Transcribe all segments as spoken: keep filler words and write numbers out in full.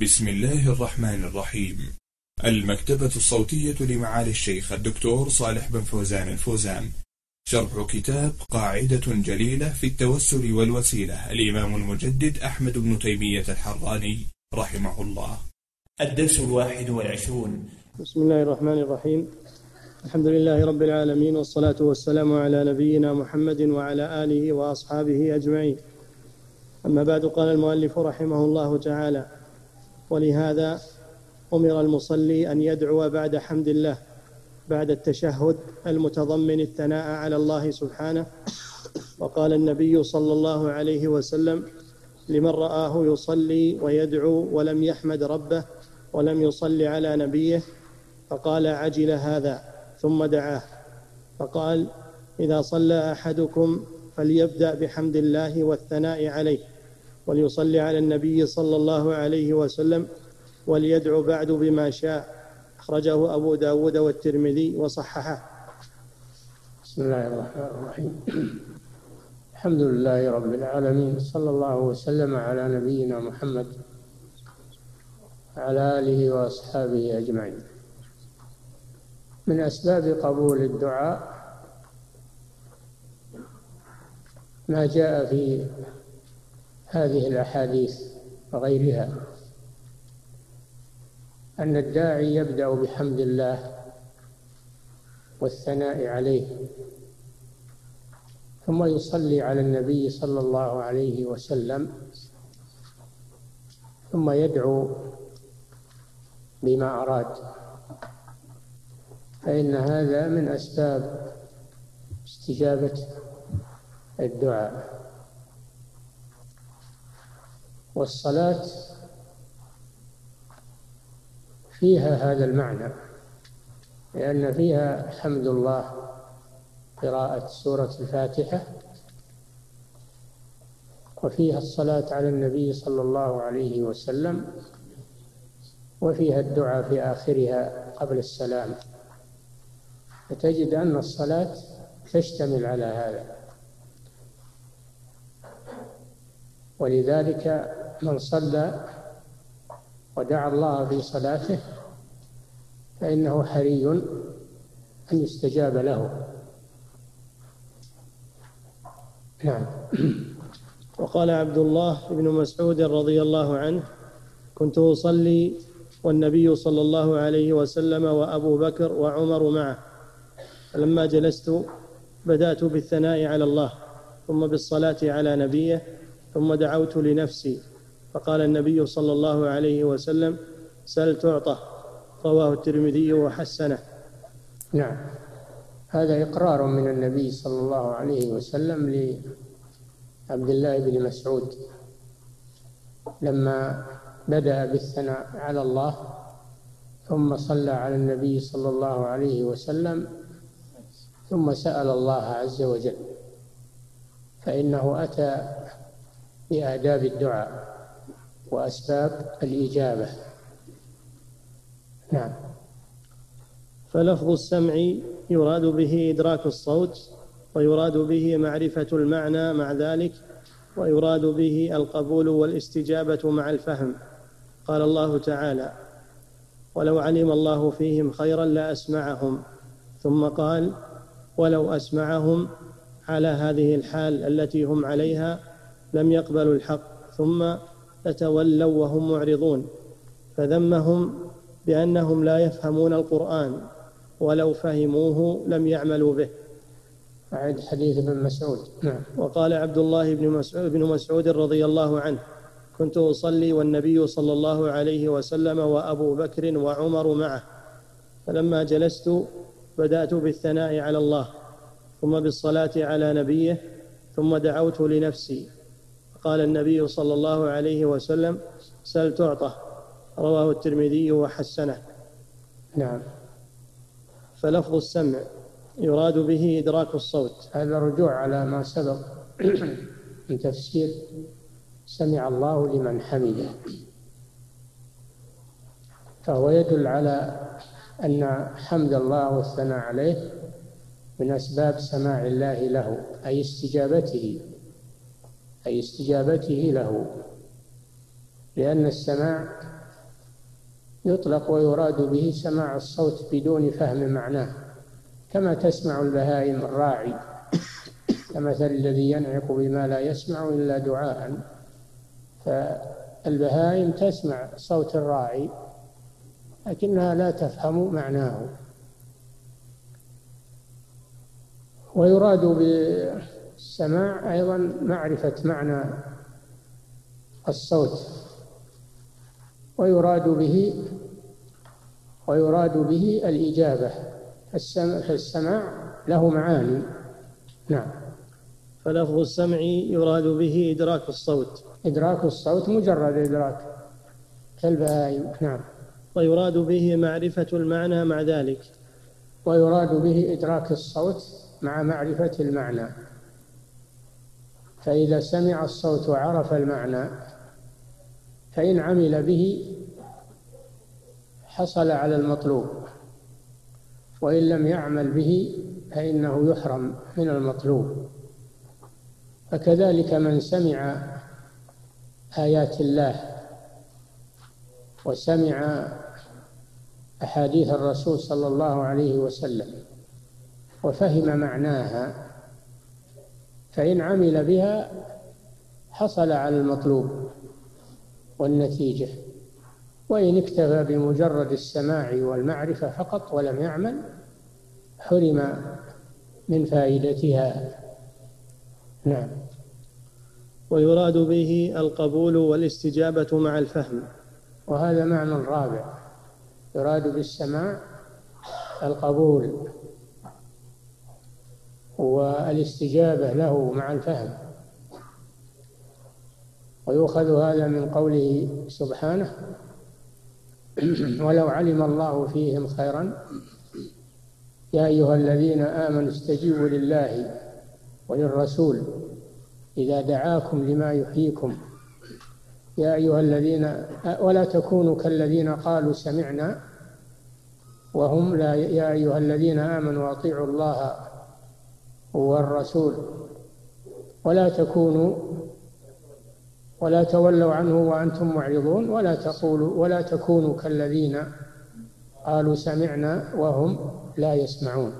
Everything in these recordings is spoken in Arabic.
بسم الله الرحمن الرحيم. المكتبة الصوتية لمعالي الشيخ الدكتور صالح بن فوزان الفوزان، شرح كتاب قاعدة جليلة في التوسل والوسيلة، الإمام المجدد أحمد بن تيمية الحراني رحمه الله. الدرس الواحد والعشرون. بسم الله الرحمن الرحيم. الحمد لله رب العالمين، والصلاة والسلام على نبينا محمد وعلى آله وأصحابه أجمعين. أما بعد، قال المؤلف رحمه الله تعالى: ولهذا أمر المصلي أن يدعو بعد حمد الله بعد التشهد المتضمن الثناء على الله سبحانه. وقال النبي صلى الله عليه وسلم لمن رآه يصلي ويدعو ولم يحمد ربه ولم يصلي على نبيه فقال: عجل هذا، ثم دعاه فقال: إذا صلى أحدكم فليبدأ بحمد الله والثناء عليه وليصلي على النبي صلى الله عليه وسلم وليدعو بعد بما شاء. أخرجه أبو داود والترمذي وصححه. بسم الله الرحمن الرحيم. الحمد لله رب العالمين، صلى الله وسلم على نبينا محمد وعلى آله وأصحابه أجمعين. من أسباب قبول الدعاء ما جاء في هذه الأحاديث وغيرها، أن الداعي يبدأ بحمد الله والثناء عليه، ثم يصلي على النبي صلى الله عليه وسلم، ثم يدعو بما أراد، فإن هذا من أسباب استجابة الدعاء. والصلاة فيها هذا المعنى، لأن فيها حمد الله، قراءة سورة الفاتحة، وفيها الصلاة على النبي صلى الله عليه وسلم، وفيها الدعاء في آخرها قبل السلام. فتجد أن الصلاة تشتمل على هذا، ولذلك من صلى ودعا الله في صلاته فإنه حري أن يستجاب له. نعم. وقال عبد الله بن مسعود رضي الله عنه: كنت أصلي والنبي صلى الله عليه وسلم وأبو بكر وعمر معه، فلما جلست بدأت بالثناء على الله، ثم بالصلاة على نبيه، ثم دعوت لنفسي، فقال النبي صلى الله عليه وسلم: سل تعطى. رواه الترمذي وحسنه. نعم، هذا إقرار من النبي صلى الله عليه وسلم لعبد الله بن مسعود لما بدأ بالثناء على الله، ثم صلى على النبي صلى الله عليه وسلم، ثم سأل الله عز وجل، فإنه أتى بآداب الدعاء وأسباب الإجابة. نعم. فلفظ السمع يراد به إدراك الصوت، ويراد به معرفة المعنى مع ذلك، ويراد به القبول والاستجابة مع الفهم. قال الله تعالى: ولو علم الله فيهم خيرا لأسمعهم، ثم قال: ولو أسمعهم على هذه الحال التي هم عليها لم يقبلوا الحق ثم تتولوا وهم معرضون، فذمهم بأنهم لا يفهمون القرآن، ولو فهموه لم يعملوا به. أعد حديث ابن مسعود. نعم. وقال عبد الله بن مسعود, بن مسعود رضي الله عنه: كنت أصلي والنبي صلى الله عليه وسلم وأبو بكر وعمر معه، فلما جلست بدأت بالثناء على الله، ثم بالصلاة على نبيه، ثم دعوت لنفسي، قال النبي صلى الله عليه وسلم: سل تعطى. رواه الترمذي وحسنه. نعم. فلفظ السمع يراد به إدراك الصوت. هذا رجوع على ما سبق من تفسير سمع الله لمن حمده، فهو يدل على أن حمد الله والثناء عليه من أسباب سماع الله له، أي استجابته أي استجابته له، لأن السماع يطلق ويراد به سماع الصوت بدون فهم معناه، كما تسمع البهائم الراعي كمثل الذي ينعق بما لا يسمع إلا دعاء. فالبهائم تسمع صوت الراعي لكنها لا تفهم معناه. ويراد بالسماع أيضا معرفة معنى الصوت، ويراد به ويراد به الإجابة. فالسماع له معاني. نعم. فلفظ السمع يراد به إدراك الصوت. إدراك الصوت مجرد إدراك كالبهائم. نعم. ويراد به معرفة المعنى مع ذلك. ويراد به إدراك الصوت مع معرفة المعنى. فإذا سمع الصوت وعرف المعنى فإن عمل به حصل على المطلوب، وإن لم يعمل به فإنه يحرم من المطلوب. فكذلك من سمع آيات الله وسمع أحاديث الرسول صلى الله عليه وسلم وفهم معناها فإن عمل بها حصل على المطلوب والنتيجة، وإن اكتفى بمجرد السماع والمعرفة فقط ولم يعمل حرم من فائدتها. نعم. ويراد به القبول والاستجابة مع الفهم. وهذا معنى رابع. يراد بالسماع القبول والاستجابة له مع الفهم. ويؤخذ هذا من قوله سبحانه: ولو علم الله فيهم خيرا يا أيها الذين آمنوا استجيبوا لله وللرسول إذا دعاكم لما يحييكم يا أيها الذين ولا تكونوا كالذين قالوا سمعنا وهم لا يا أيها الذين آمنوا أطيعوا الله والرسول ولا تكونوا ولا تولوا عنه وأنتم معرضون ولا تقولوا ولا تكونوا كالذين قالوا سمعنا وهم لا يسمعون.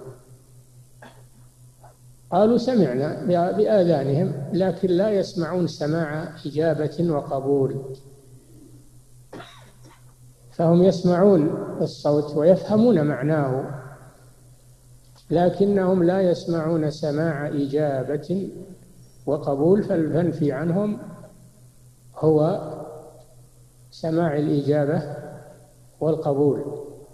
قالوا سمعنا بآذانهم لكن لا يسمعون سماع إجابة وقبول. فهم يسمعون الصوت ويفهمون معناه لكنهم لا يسمعون سماع إجابة وقبول. فالفنفي عنهم هو سماع الإجابة والقبول.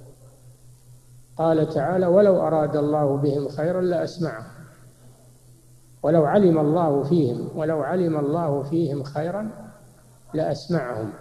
قال تعالى: ولو أراد الله بهم خيرا لأسمعهم ولو علم الله فيهم ولو علم الله فيهم خيرا لأسمعهم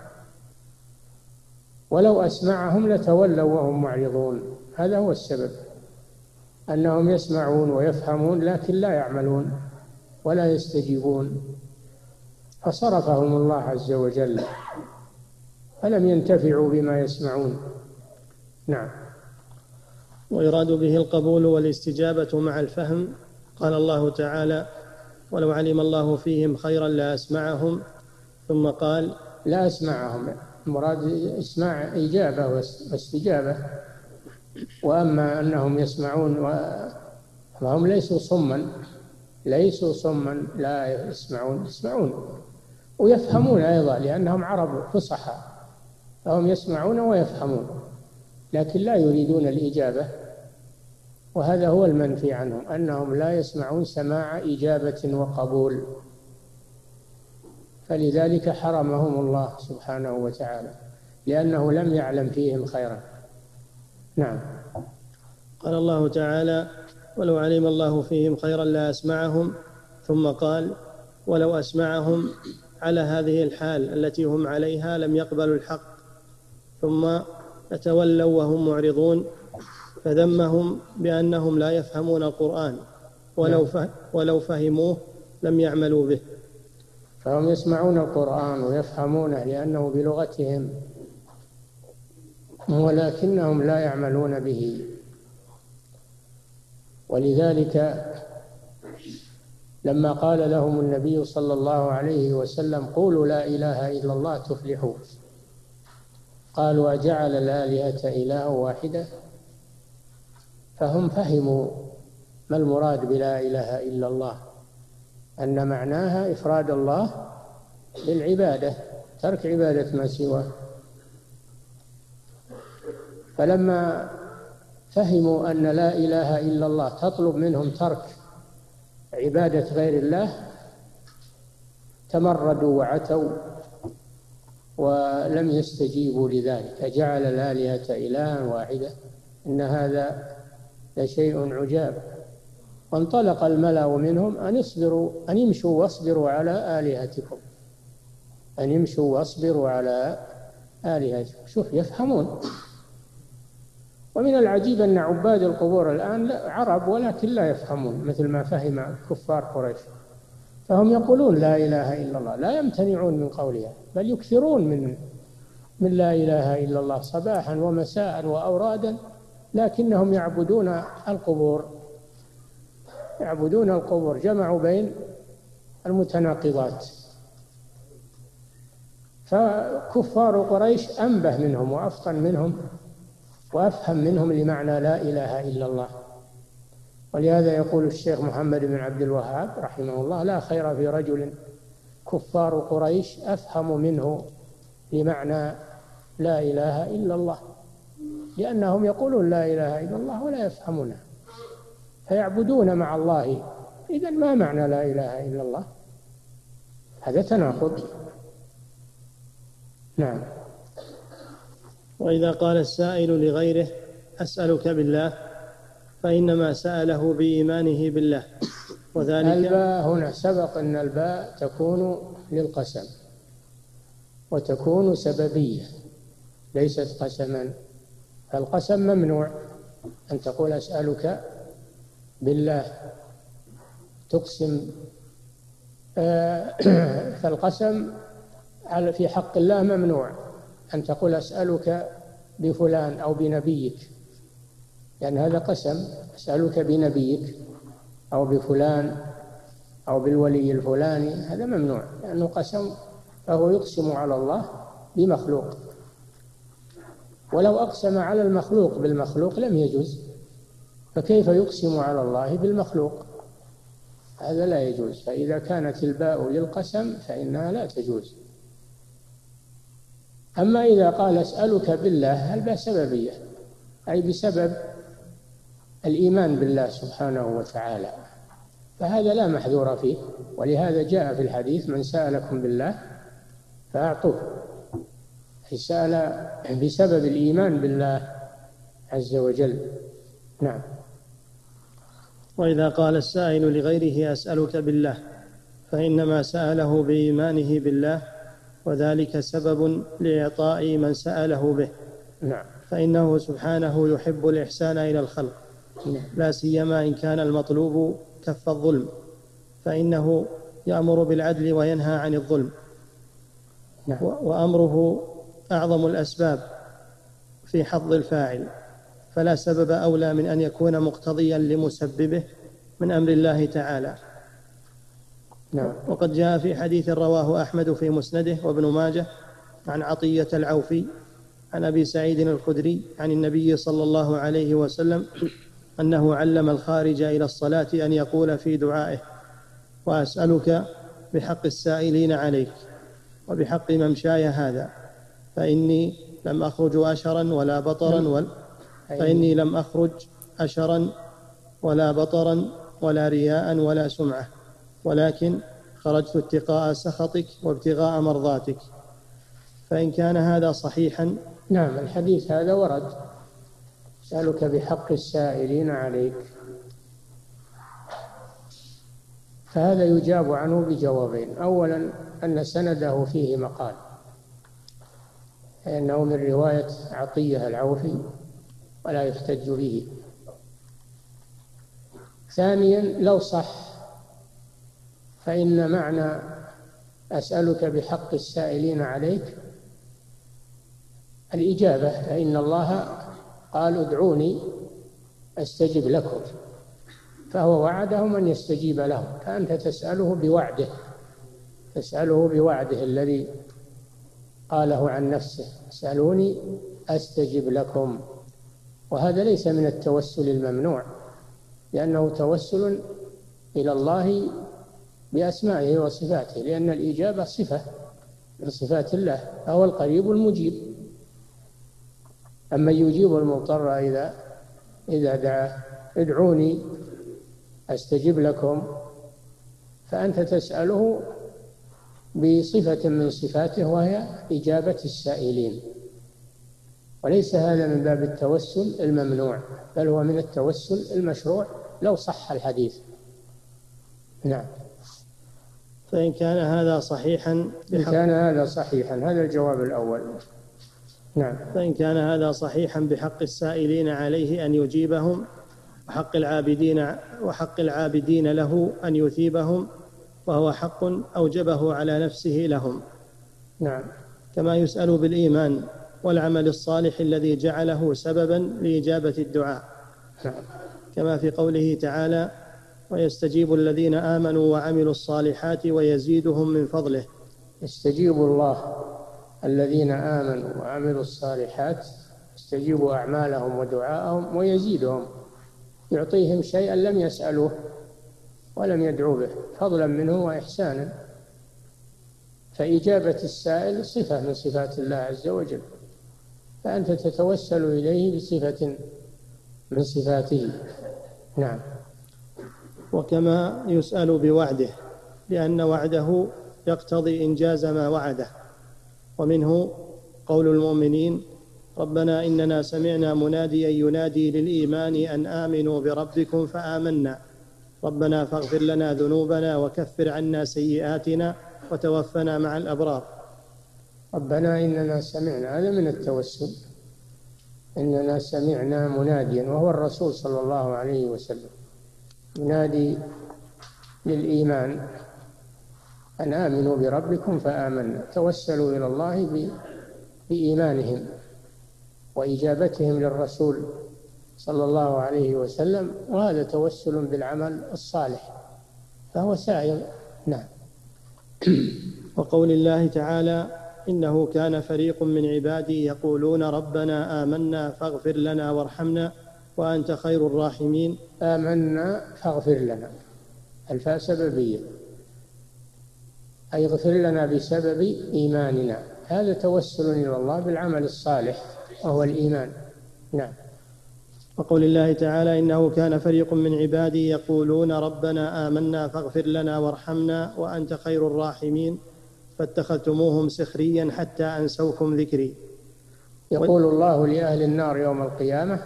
ولو أسمعهم لتولوا وهم معرضون. هذا هو السبب، أنهم يسمعون ويفهمون لكن لا يعملون ولا يستجيبون، فصرفهم الله عز وجل فلم ينتفعوا بما يسمعون. نعم. ويراد به القبول والاستجابة مع الفهم. قال الله تعالى: ولو علم الله فيهم خيرا لأسمعهم، ثم قال: لا أسمعهم، المراد إسماع إجابة واستجابة. وأما أنهم يسمعون فهم ليسوا صما ليسوا صما لا يسمعون يسمعون ويفهمون أيضا لأنهم عرب فصحى، فهم يسمعون ويفهمون لكن لا يريدون الإجابة. وهذا هو المنفي عنهم، أنهم لا يسمعون سماع إجابة وقبول، فلذلك حرمهم الله سبحانه وتعالى لأنه لم يعلم فيهم خيرا. نعم. قال الله تعالى: ولو علم الله فيهم خيرا لأسمعهم، ثم قال: ولو أسمعهم على هذه الحال التي هم عليها لم يقبلوا الحق ثم يتولوا وهم معرضون، فذمهم بأنهم لا يفهمون القرآن ولو ولو فهموه لم يعملوا به. فهم يسمعون القرآن ويفهمونه لأنه بلغتهم ولكنهم لا يعملون به. ولذلك لما قال لهم النبي صلى الله عليه وسلم: قولوا لا إله إلا الله تفلحوا، قالوا أجعل الآلهة إلها واحدة، فهم فهموا ما المراد بلا إله إلا الله، أن معناها إفراد الله بالعبادة، ترك عبادة ما سواه. فلما فهموا أن لا إله إلا الله تطلب منهم ترك عبادة غير الله تمردوا وعتوا ولم يستجيبوا لذلك. أجعل الآلهة إلها واحدة إن هذا لشيء عجاب. وانطلق الملأ منهم أن اصبروا أن يمشوا واصبروا على آلهتكم، أن يمشوا واصبروا على آلهتكم. شوف، يفهمون. ومن العجيب أن عباد القبور الآن عرب ولكن لا يفهمون مثل ما فهم كفار قريش، فهم يقولون لا إله إلا الله، لا يمتنعون من قولها، بل يكثرون من من لا إله إلا الله صباحا ومساء وأورادا، لكنهم يعبدون القبور، يعبدون القبور، جمعوا بين المتناقضات. فكفار قريش أنبه منهم وأفطن منهم وأفهم منهم لمعنى لا إله إلا الله. ولهذا يقول الشيخ محمد بن عبد الوهاب رحمه الله: لا خير في رجل كفار قريش أفهم منه لمعنى لا إله إلا الله، لأنهم يقولون لا إله إلا الله ولا يفهمونها، فيعبدون مع الله. إذن ما معنى لا إله إلا الله؟ هذا تناقض. نعم. وإذا قال السائل لغيره أسألك بالله فإنما سأله بإيمانه بالله، وذلك الباء هنا سبق أن الباء تكون للقسم وتكون سببية ليست قسما، فالقسم ممنوع أن تقول أسألك بالله تقسم، فالقسم في حق الله ممنوع أن تقول أسألك بفلان أو بنبيك، لأن يعني هذا قسم. أسألك بنبيك أو بفلان أو بالولي الفلاني، هذا ممنوع لأنه قسم، فهو يقسم على الله بمخلوق، ولو أقسم على المخلوق بالمخلوق لم يجوز، فكيف يقسم على الله بالمخلوق؟ هذا لا يجوز. فإذا كانت الباء للقسم فإنها لا تجوز. أما إذا قال أسألك بالله، الباء سببية، أي بسبب الإيمان بالله سبحانه وتعالى، فهذا لا محذور فيه. ولهذا جاء في الحديث: من سألكم بالله فأعطوه، سأل بسبب الإيمان بالله عز وجل. نعم. وإذا قال السائل لغيره أسألك بالله فإنما سأله بإيمانه بالله، وذلك سبب لإعطاء من سأله به. نعم. فإنه سبحانه يحب الإحسان إلى الخلق، لا سيما إن كان المطلوب كف الظلم، فإنه يأمر بالعدل وينهى عن الظلم. نعم. وأمره أعظم الأسباب في حظ الفاعل، فلا سبب أولى من أن يكون مقتضيا لمسببه من أمر الله تعالى. نعم. وقد جاء في حديث رواه أحمد في مسنده وابن ماجه عن عطية العوفي عن أبي سعيد الخدري عن النبي صلى الله عليه وسلم أنه علم الخارج إلى الصلاة أن يقول في دعائه: وأسألك بحق السائلين عليك وبحق ممشاي هذا، فإني لم أخرج أشرا ولا بطرا ولا فإني لم أخرج أشرا ولا بطرا ولا رياء ولا سمعة، ولكن خرجت اتقاء سخطك وابتغاء مرضاتك. فإن كان هذا صحيحا. نعم، الحديث هذا ورد: أسألك بحق السائلين عليك، فهذا يجاب عنه بجوابين: أولا أن سنده فيه مقال، فإنه من رواية عطية العوفي ولا يحتج به. ثانيا لو صح فإن معنى أسألك بحق السائلين عليك الإجابة، فإن الله قال: ادعوني أستجب لكم، فهو وعدهم أن يستجيب لهم، فأنت تسأله بوعده، تسأله بوعده الذي قاله عن نفسه: اسألوني أستجب لكم. وهذا ليس من التوسل الممنوع، لأنه توسل إلى الله بأسمائه وصفاته، لأن الإجابة صفة من صفات الله، فهو القريب المجيب. أما يجيب المضطر إذا إذا دعاه: ادعوني أستجب لكم، فأنت تسأله بصفة من صفاته وهي إجابة السائلين، وليس هذا من باب التوسل الممنوع، بل هو من التوسل المشروع لو صح الحديث. نعم. فإن كان هذا صحيحا إن كان هذا صحيحا هذا الجواب الأول. نعم. فإن كان هذا صحيحا بحق السائلين عليه أن يجيبهم، وحق العابدين وحق العابدين له أن يثيبهم، وهو حق أوجبه على نفسه لهم. نعم. كما يسأل بالإيمان والعمل الصالح الذي جعله سببا لإجابة الدعاء. نعم. كما في قوله تعالى: ويستجيب الذين آمنوا وعملوا الصالحات ويزيدهم من فضله. يستجيب الله الذين آمنوا وعملوا الصالحات، يستجيب أعمالهم ودعاءهم ويزيدهم، يعطيهم شيئا لم يسألوه ولم يدعوا به، فضلا منه وإحسانا. فإجابة السائل صفة من صفات الله عز وجل، فأنت تتوسل إليه بصفة من صفاته. نعم. وكما يسأل بوعده، لأن وعده يقتضي إنجاز ما وعده. ومنه قول المؤمنين: ربنا إننا سمعنا مناديا ينادي للإيمان أن آمنوا بربكم فآمنا ربنا فاغفر لنا ذنوبنا وكفر عنا سيئاتنا وتوفنا مع الأبرار. ربنا إننا سمعنا، هذا من التوسل، إننا سمعنا مناديا، وهو الرسول صلى الله عليه وسلم، ينادي للإيمان أن آمنوا بربكم فآمنا، توسلوا إلى الله بإيمانهم وإجابتهم للرسول صلى الله عليه وسلم، وهذا توسل بالعمل الصالح، فهو سائر. نعم. وقول الله تعالى: إنه كان فريق من عبادي يقولون ربنا آمنا فاغفر لنا وارحمنا وأنت خير الراحمين. آمنا فاغفر لنا، الفاء سببية، أي اغفر لنا بسبب إيماننا، هذا توسل إلى الله بالعمل الصالح وهو الإيمان. نعم. وقول الله تعالى: إنه كان فريق من عبادي يقولون ربنا آمنا فاغفر لنا وارحمنا وأنت خير الراحمين فاتخذتموهم سخريا حتى أنسوكم ذكري. يقول الله لأهل النار يوم القيامة: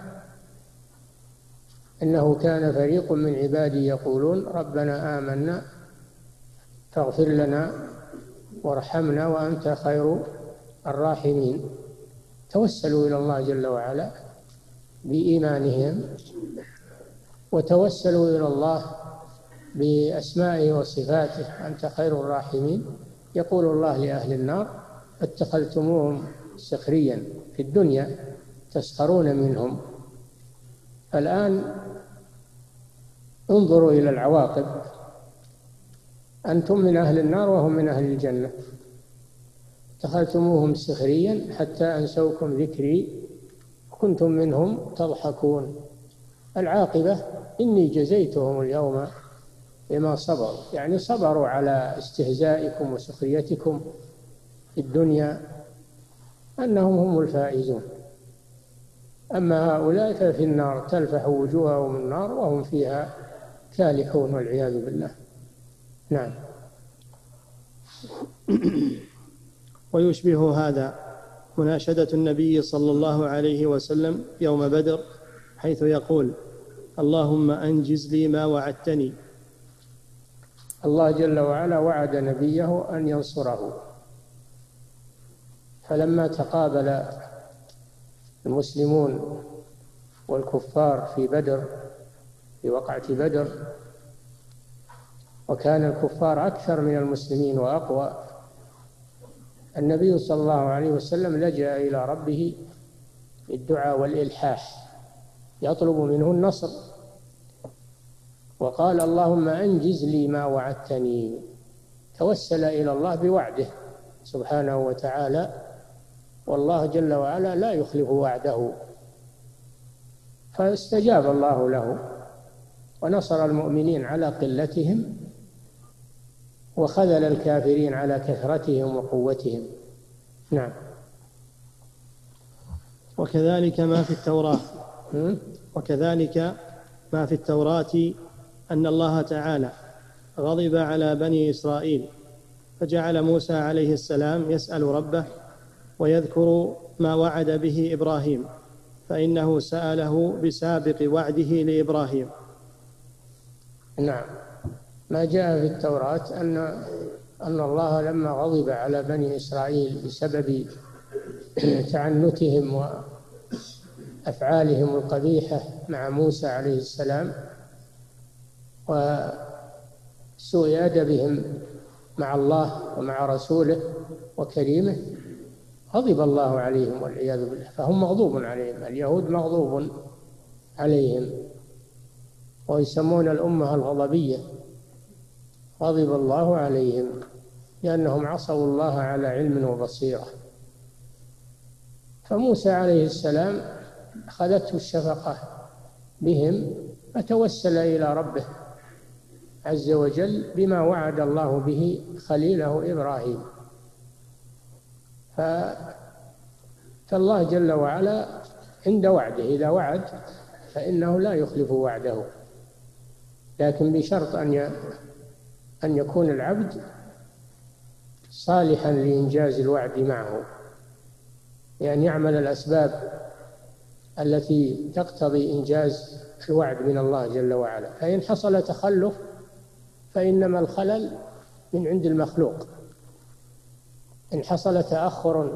إنه كان فريق من عبادي يقولون ربنا آمنا فاغفر لنا وارحمنا وأنت خير الراحمين، توسلوا إلى الله جل وعلا بإيمانهم، وتوسلوا إلى الله بأسمائه وصفاته، أنت خير الراحمين. يقول الله لأهل النار: اتخذتموهم سخريا في الدنيا تسخرون منهم، الآن انظروا إلى العواقب، أنتم من أهل النار وهم من أهل الجنة، اتخذتموهم سخريا حتى أنسوكم ذكري كنتم منهم تضحكون. العاقبة: إني جزيتهم اليوم بما صبروا، يعني صبروا على استهزائكم وسخريتكم في الدنيا، أنهم هم الفائزون. أما هؤلاء ففي النار تلفح وجوههم النار وهم فيها كالحون والعياذ بالله. نعم. ويشبه هذا مناشدة النبي صلى الله عليه وسلم يوم بدر، حيث يقول: اللهم أنجز لي ما وعدتني. الله جل وعلا وعد نبيه أن ينصره، فلما تقابل المسلمون والكفار في بدر، في وقعة بدر، وكان الكفار أكثر من المسلمين وأقوى، النبي صلى الله عليه وسلم لجأ إلى ربه بالدعاء والإلحاح يطلب منه النصر، وقال: اللهم أنجز لي ما وعدتني. توسل إلى الله بوعده سبحانه وتعالى والله جل وعلا لا يخلف وعده، فاستجاب الله له ونصر المؤمنين على قلتهم وخذل الكافرين على كثرتهم وقوتهم. نعم. وكذلك ما في التوراة وكذلك ما في التوراة أن الله تعالى غضب على بني إسرائيل فجعل موسى عليه السلام يسأل ربه ويذكر ما وعد به إبراهيم، فإنه سأله بسابق وعده لإبراهيم. نعم. ما جاء في التوراة أن أن الله لما غضب على بني إسرائيل بسبب تعنتهم وأفعالهم القبيحة مع موسى عليه السلام وسوء أدبهم مع الله ومع رسوله وكريمه، غضب الله عليهم والعياذ بالله، فهم مغضوب عليهم. اليهود مغضوب عليهم ويسمون الأمة الغضبية، غضب الله عليهم لأنهم عصوا الله على علم وبصيرة. فموسى عليه السلام أخذته الشفقة بهم فتوسل إلى ربه عز وجل بما وعد الله به خليله إبراهيم. فالله جل وعلا عند وعده إذا وعد فإنه لا يخلف وعده، لكن بشرط أن أن يكون العبد صالحا لإنجاز الوعد معه، يعني يعمل الأسباب التي تقتضي إنجاز الوعد من الله جل وعلا. فإن حصل تخلف فإنما الخلل من عند المخلوق، إن حصل تأخر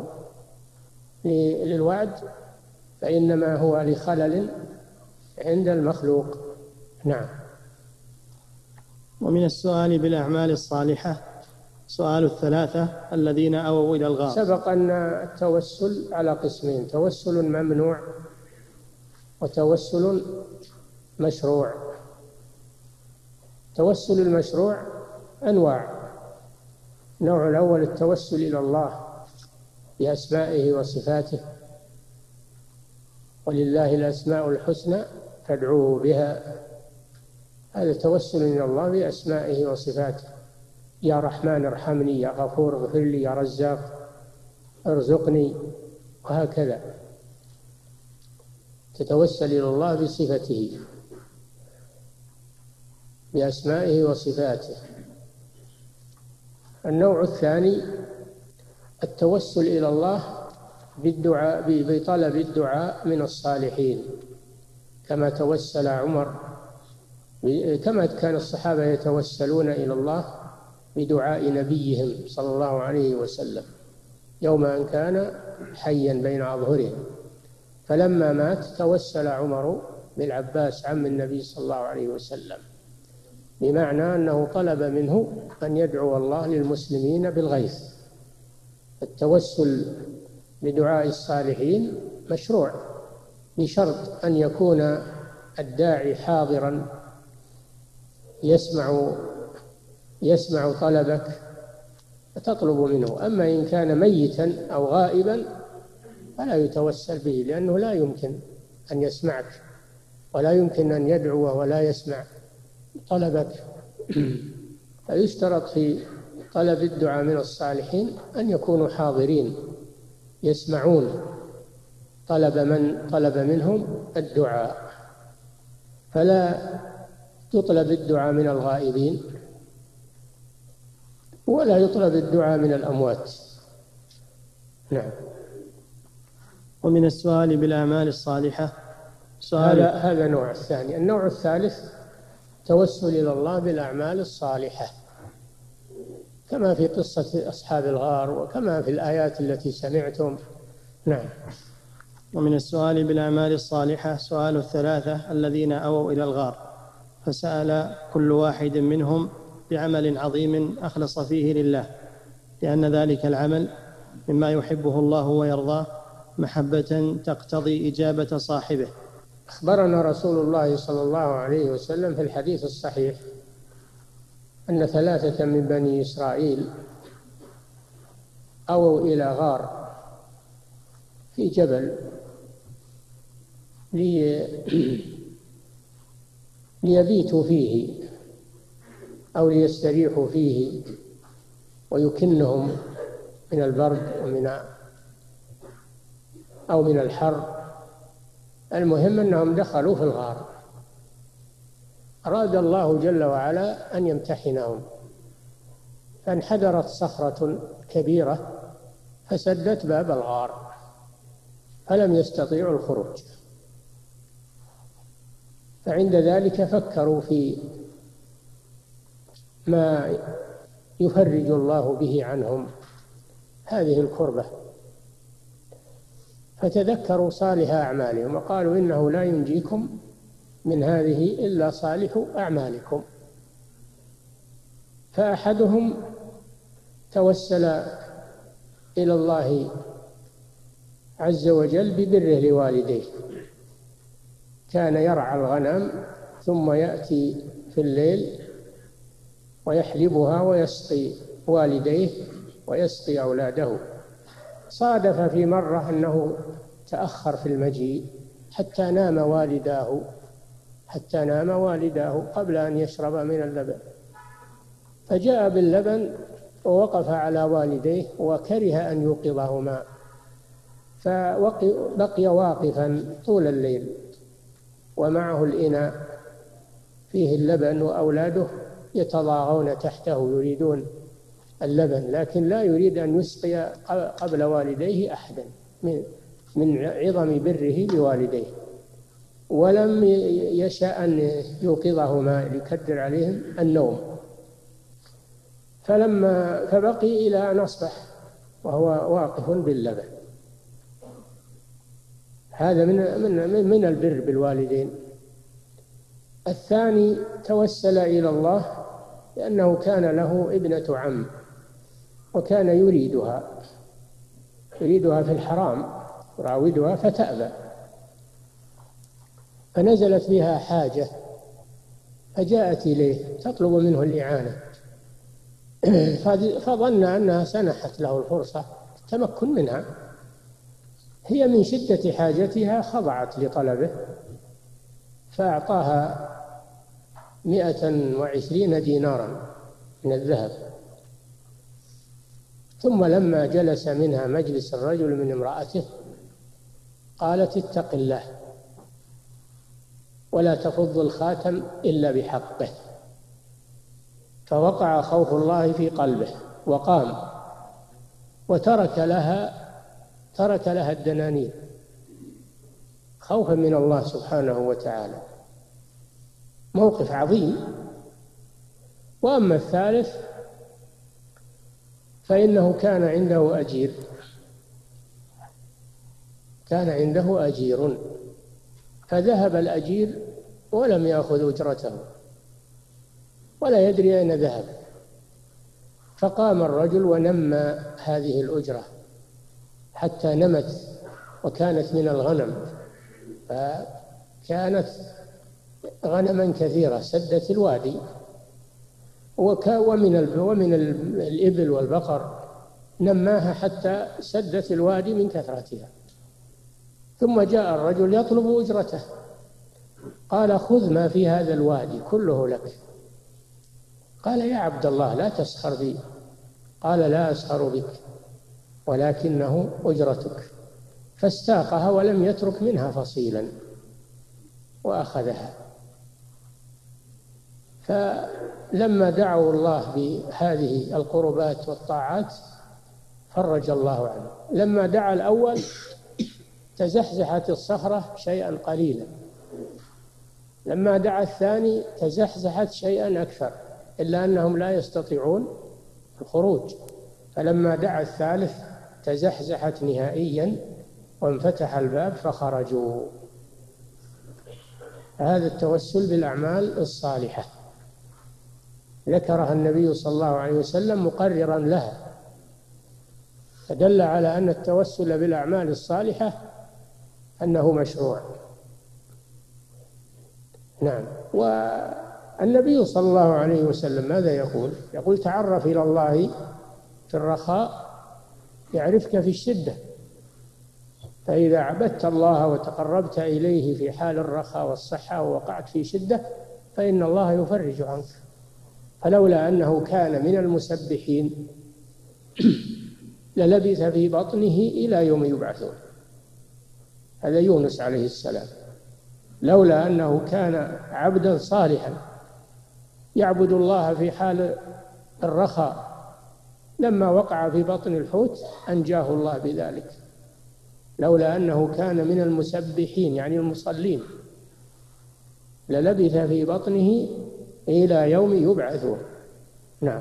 للوعد فإنما هو لخلل عند المخلوق. نعم. ومن السؤال بالأعمال الصالحة سؤال الثلاثة الذين أووا إلى الغار. سبق أن التوسل على قسمين: توسل ممنوع وتوسل مشروع. توسل المشروع أنواع: النوع الأول التوسل إلى الله بأسمائه وصفاته، ولله الأسماء الحسنى فادعوه بها، هذا توسل إلى الله بأسمائه وصفاته: يا رحمن ارحمني، يا غفور اغفر لي، يا رزاق ارزقني، وهكذا تتوسل إلى الله بصفته بأسمائه وصفاته. النوع الثاني التوسل إلى الله بالدعاء بطلب الدعاء من الصالحين، كما توسل عمر، كما كان الصحابة يتوسلون إلى الله بدعاء نبيهم صلى الله عليه وسلم يوم أن كان حيا بين أظهرهم، فلما مات توسل عمر بالعباس عم النبي صلى الله عليه وسلم، بمعنى أنه طلب منه أن يدعو الله للمسلمين بالغيث. التوسل بدعاء الصالحين مشروع بشرط أن يكون الداعي حاضرا يسمع يسمع طلبك فتطلب منه. أما إن كان ميتا أو غائبا فلا يتوسل به، لأنه لا يمكن أن يسمعك ولا يمكن أن يدعو ولا يسمع طلبك. فيشترط في طلب الدعاء من الصالحين أن يكونوا حاضرين يسمعون طلب من طلب منهم الدعاء، فلا تطلب الدعاء من الغائبين ولا يطلب الدعاء من الأموات. نعم. ومن السؤال بالأعمال الصالحة سؤال هذا النوع الثاني. النوع الثالث توسل إلى الله بالأعمال الصالحة، كما في قصة أصحاب الغار وكما في الآيات التي سمعتم. نعم. ومن السؤال بالأعمال الصالحة سؤال الثلاثة الذين أووا إلى الغار فسأل كل واحد منهم بعمل عظيم أخلص فيه لله، لأن ذلك العمل مما يحبه الله ويرضاه محبة تقتضي إجابة صاحبه. أخبرنا رسول الله صلى الله عليه وسلم في الحديث الصحيح أن ثلاثة من بني إسرائيل أووا إلى غار في جبل لي ليبيتوا فيه أو ليستريحوا فيه ويكنهم من البرد ومن أو من الحر. المهم أنهم دخلوا في الغار. أراد الله جل وعلا أن يمتحنهم، فانحدرت صخرة كبيرة فسدت باب الغار فلم يستطيعوا الخروج. فعند ذلك فكروا في ما يفرج الله به عنهم هذه الكربة، فتذكروا صالح أعمالهم وقالوا إنه لا ينجيكم من هذه إلا صالح أعمالكم. فأحدهم توسل إلى الله عز وجل ببره لوالديه. كان يرعى الغنم ثم يأتي في الليل ويحلبها ويسقي والديه ويسقي أولاده. صادف في مرة أنه تأخر في المجيء حتى نام والداه حتى نام والداه قبل أن يشرب من اللبن، فجاء باللبن ووقف على والديه وكره أن يوقظهما، فبقي واقفا طول الليل ومعه الإناء فيه اللبن وأولاده يتضاغون تحته يريدون اللبن، لكن لا يريد أن يسقي قبل والديه أحدا من من عظم بره بوالديه، ولم يشأ أن يوقظهما ليكدر عليهم النوم. فلما فبقي إلى أن أصبح وهو واقف باللبن. هذا من من من البر بالوالدين. الثاني توسل إلى الله لأنه كان له ابنة عم وكان يريدها يريدها في الحرام، يراودها فتأبى، فنزلت بها حاجة فجاءت إليه تطلب منه الإعانة، فظن أنها سنحت له الفرصة التمكن منها. هي من شدة حاجتها خضعت لطلبه فأعطاها مئة وعشرين دينارا من الذهب. ثم لما جلس منها مجلس الرجل من امرأته قالت: اتق الله ولا تفض الخاتم إلا بحقه. فوقع خوف الله في قلبه وقام وترك لها ترك لها الدنانير خوفا من الله سبحانه وتعالى. موقف عظيم. وأما الثالث فإنه كان عنده أجير كان عنده أجير فذهب الأجير ولم يأخذ أجرته ولا يدري أين ذهب، فقام الرجل ونمى هذه الأجرة حتى نمت وكانت من الغنم، فكانت غنما كثيرة سدت الوادي، ومن ومن الإبل والبقر نماها حتى سدت الوادي من كثرتها. ثم جاء الرجل يطلب أجرته، قال: خذ ما في هذا الوادي كله لك. قال: يا عبد الله لا تسخر بي. قال: لا أسخر بك ولكنه أجرتك. فاستاقها ولم يترك منها فصيلا وأخذها. فلما دعوا الله بهذه القربات والطاعات فرج الله عنه. لما دعا الأول تزحزحت الصخرة شيئا قليلا، لما دعا الثاني تزحزحت شيئا أكثر، إلا أنهم لا يستطيعون الخروج. فلما دعا الثالث تزحزحت نهائيا وانفتح الباب فخرجوا. هذا التوسل بالأعمال الصالحة ذكرها النبي صلى الله عليه وسلم مقررا لها، فدل على أن التوسل بالأعمال الصالحة أنه مشروع. نعم. والنبي صلى الله عليه وسلم ماذا يقول؟ يقول: تعرف إلى الله في الرخاء يعرفك في الشدة. فإذا عبدت الله وتقربت إليه في حال الرخاء والصحة ووقعت في شدة فإن الله يفرج عنك. فلولا أنه كان من المسبحين للبث في بطنه إلى يوم يبعثون. هذا يونس عليه السلام، لولا أنه كان عبدا صالحا يعبد الله في حال الرخاء لما وقع في بطن الحوت أنجاه الله بذلك. لولا أنه كان من المسبحين يعني المصلين للبث في بطنه إلى يوم يبعثون. نعم.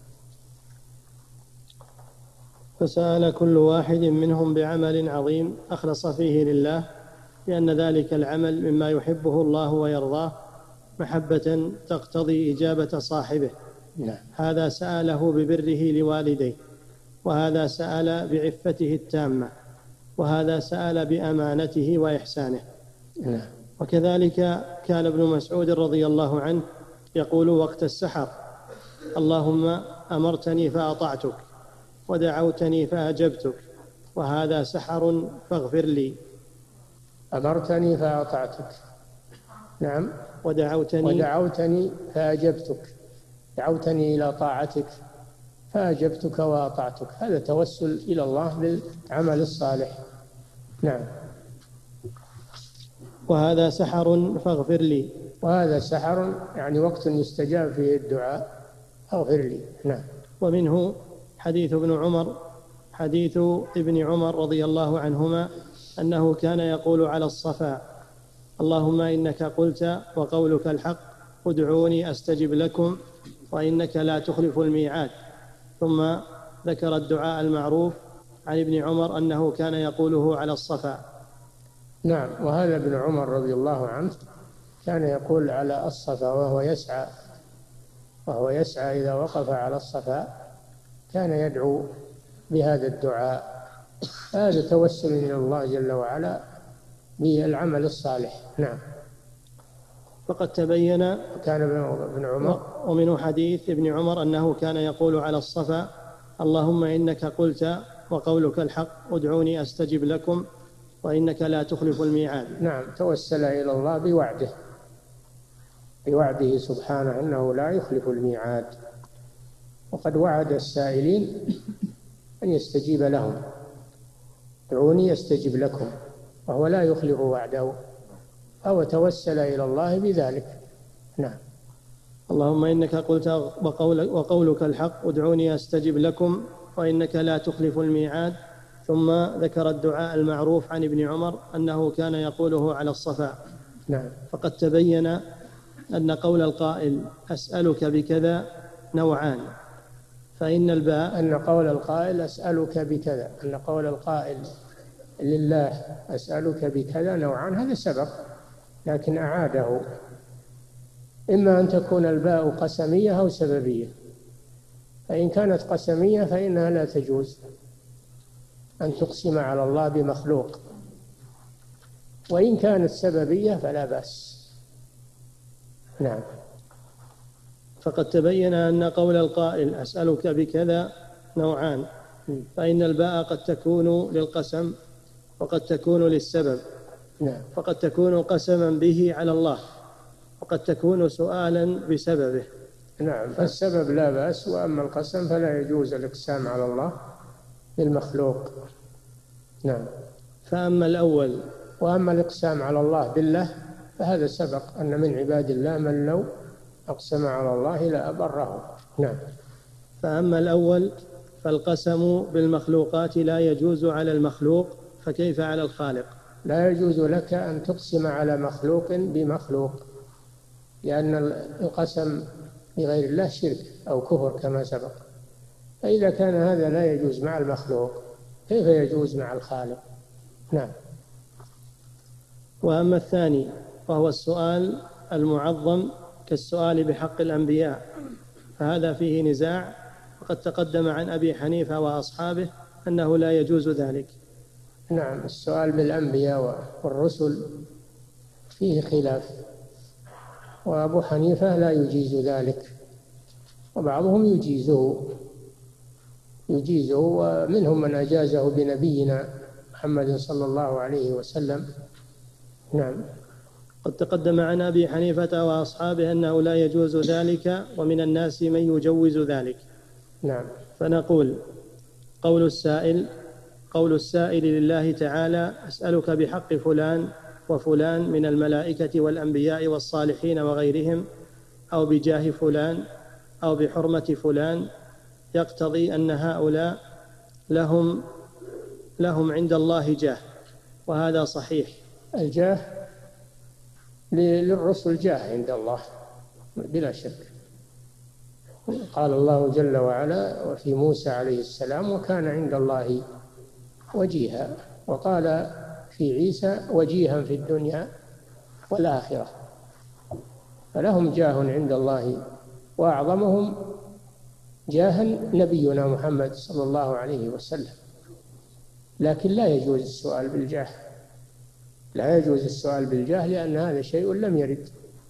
فسأل كل واحد منهم بعمل عظيم أخلص فيه لله، لأن ذلك العمل مما يحبه الله ويرضاه محبة تقتضي إجابة صاحبه. نعم. هذا سأله ببره لوالديه، وهذا سأل بعفته التامة، وهذا سأل بأمانته وإحسانه. نعم. وكذلك كان ابن مسعود رضي الله عنه يقول وقت السحر: اللهم أمرتني فأطعتك، ودعوتني فأجبتك، وهذا سحر فاغفر لي. أمرتني فأطعتك، نعم، ودعوتني ودعوتني فأجبتك، دعوتني إلى طاعتك فأجبتك وأطعتك. هذا توسل إلى الله بالعمل الصالح. نعم. وهذا سحر فاغفر لي، وهذا سحر يعني وقت يستجاب فيه الدعاء، اغفر لي. نعم. ومنه حديث ابن عمر حديث ابن عمر رضي الله عنهما أنه كان يقول على الصفا: اللهم إنك قلت وقولك الحق، ادعوني أستجب لكم، وإنك لا تخلف الميعاد. ثم ذكر الدعاء المعروف عن ابن عمر أنه كان يقوله على الصفا. نعم. وهذا ابن عمر رضي الله عنه كان يقول على الصفا وهو يسعى وهو يسعى إذا وقف على الصفا كان يدعو بهذا الدعاء. هذا توسل إلى الله جل وعلا بالعمل الصالح. نعم. فقد تبين كان ابن عمر ومنه حديث ابن عمر أنه كان يقول على الصفا: اللهم إنك قلت وقولك الحق، ادعوني أستجب لكم، وإنك لا تخلف الميعاد. نعم. توسل إلى الله بوعده بوعده سبحانه أنه لا يخلف الميعاد، وقد وعد السائلين أن يستجيب لهم: ادعوني أستجب لكم، وهو لا يخلف وعده، أو توسل إلى الله بذلك. نعم. اللهم إنك قلت وقول وقولك الحق، ادعوني أستجب لكم، وإنك لا تخلف الميعاد. ثم ذكر الدعاء المعروف عن ابن عمر أنه كان يقوله على الصفا. نعم. فقد تبين أن قول القائل أسألك بكذا نوعان، فإن الباء أن قول القائل أسألك بكذا أن قول القائل لله أسألك بكذا نوعان، هذا سبق لكن أعاده. إما أن تكون الباء قسمية أو سببية، فإن كانت قسمية فإنها لا تجوز أن تقسم على الله بمخلوق، وإن كانت سببية فلا بأس. نعم. فقد تبين أن قول القائل أسألك بكذا نوعان، فإن الباء قد تكون للقسم وقد تكون للسبب. نعم. فقد تكون قسما به على الله، وقد تكون سؤالا بسببه. نعم. فالسبب لا بأس، وأما القسم فلا يجوز الإقسام على الله بالمخلوق. نعم. فأما الأول وأما الإقسام على الله بالله فهذا سبق أن من عباد الله من لو أقسم على الله لأبره. نعم. فأما الأول فالقسم بالمخلوقات لا يجوز على المخلوق، فكيف على الخالق؟ لا يجوز لك أن تقسم على مخلوق بمخلوق، لأن القسم بغير الله شرك أو كفر كما سبق. فإذا كان هذا لا يجوز مع المخلوق كيف يجوز مع الخالق؟ نعم. وأما الثاني وهو السؤال المعظم كالسؤال بحق الأنبياء، فهذا فيه نزاع، وقد تقدم عن أبي حنيفة وأصحابه أنه لا يجوز ذلك. نعم. السؤال بالأنبياء والرسل فيه خلاف، وأبو حنيفة لا يجيز ذلك، وبعضهم يجيزه يجيزه ومنهم من أجازه بنبينا محمد صلى الله عليه وسلم. نعم. قد تقدم عن أبي حنيفة وأصحابه أنه لا يجوز ذلك، ومن الناس من يجوز ذلك. نعم. فنقول: قول السائل قول السائل لله تعالى: أسألك بحق فلان وفلان من الملائكة والأنبياء والصالحين وغيرهم، أو بجاه فلان، أو بحرمة فلان، يقتضي أن هؤلاء لهم لهم عند الله جاه، وهذا صحيح. الجاه للرسل جاه عند الله بلا شك. قال الله جل وعلا: وفي موسى عليه السلام: وكان عند الله وجيها. وقال في عيسى: وجيها في الدنيا والآخرة. فلهم جاه عند الله، وأعظمهم جاها نبينا محمد صلى الله عليه وسلم. لكن لا يجوز السؤال بالجاه، لا يجوز السؤال بالجاه، لأن هذا شيء لم يرد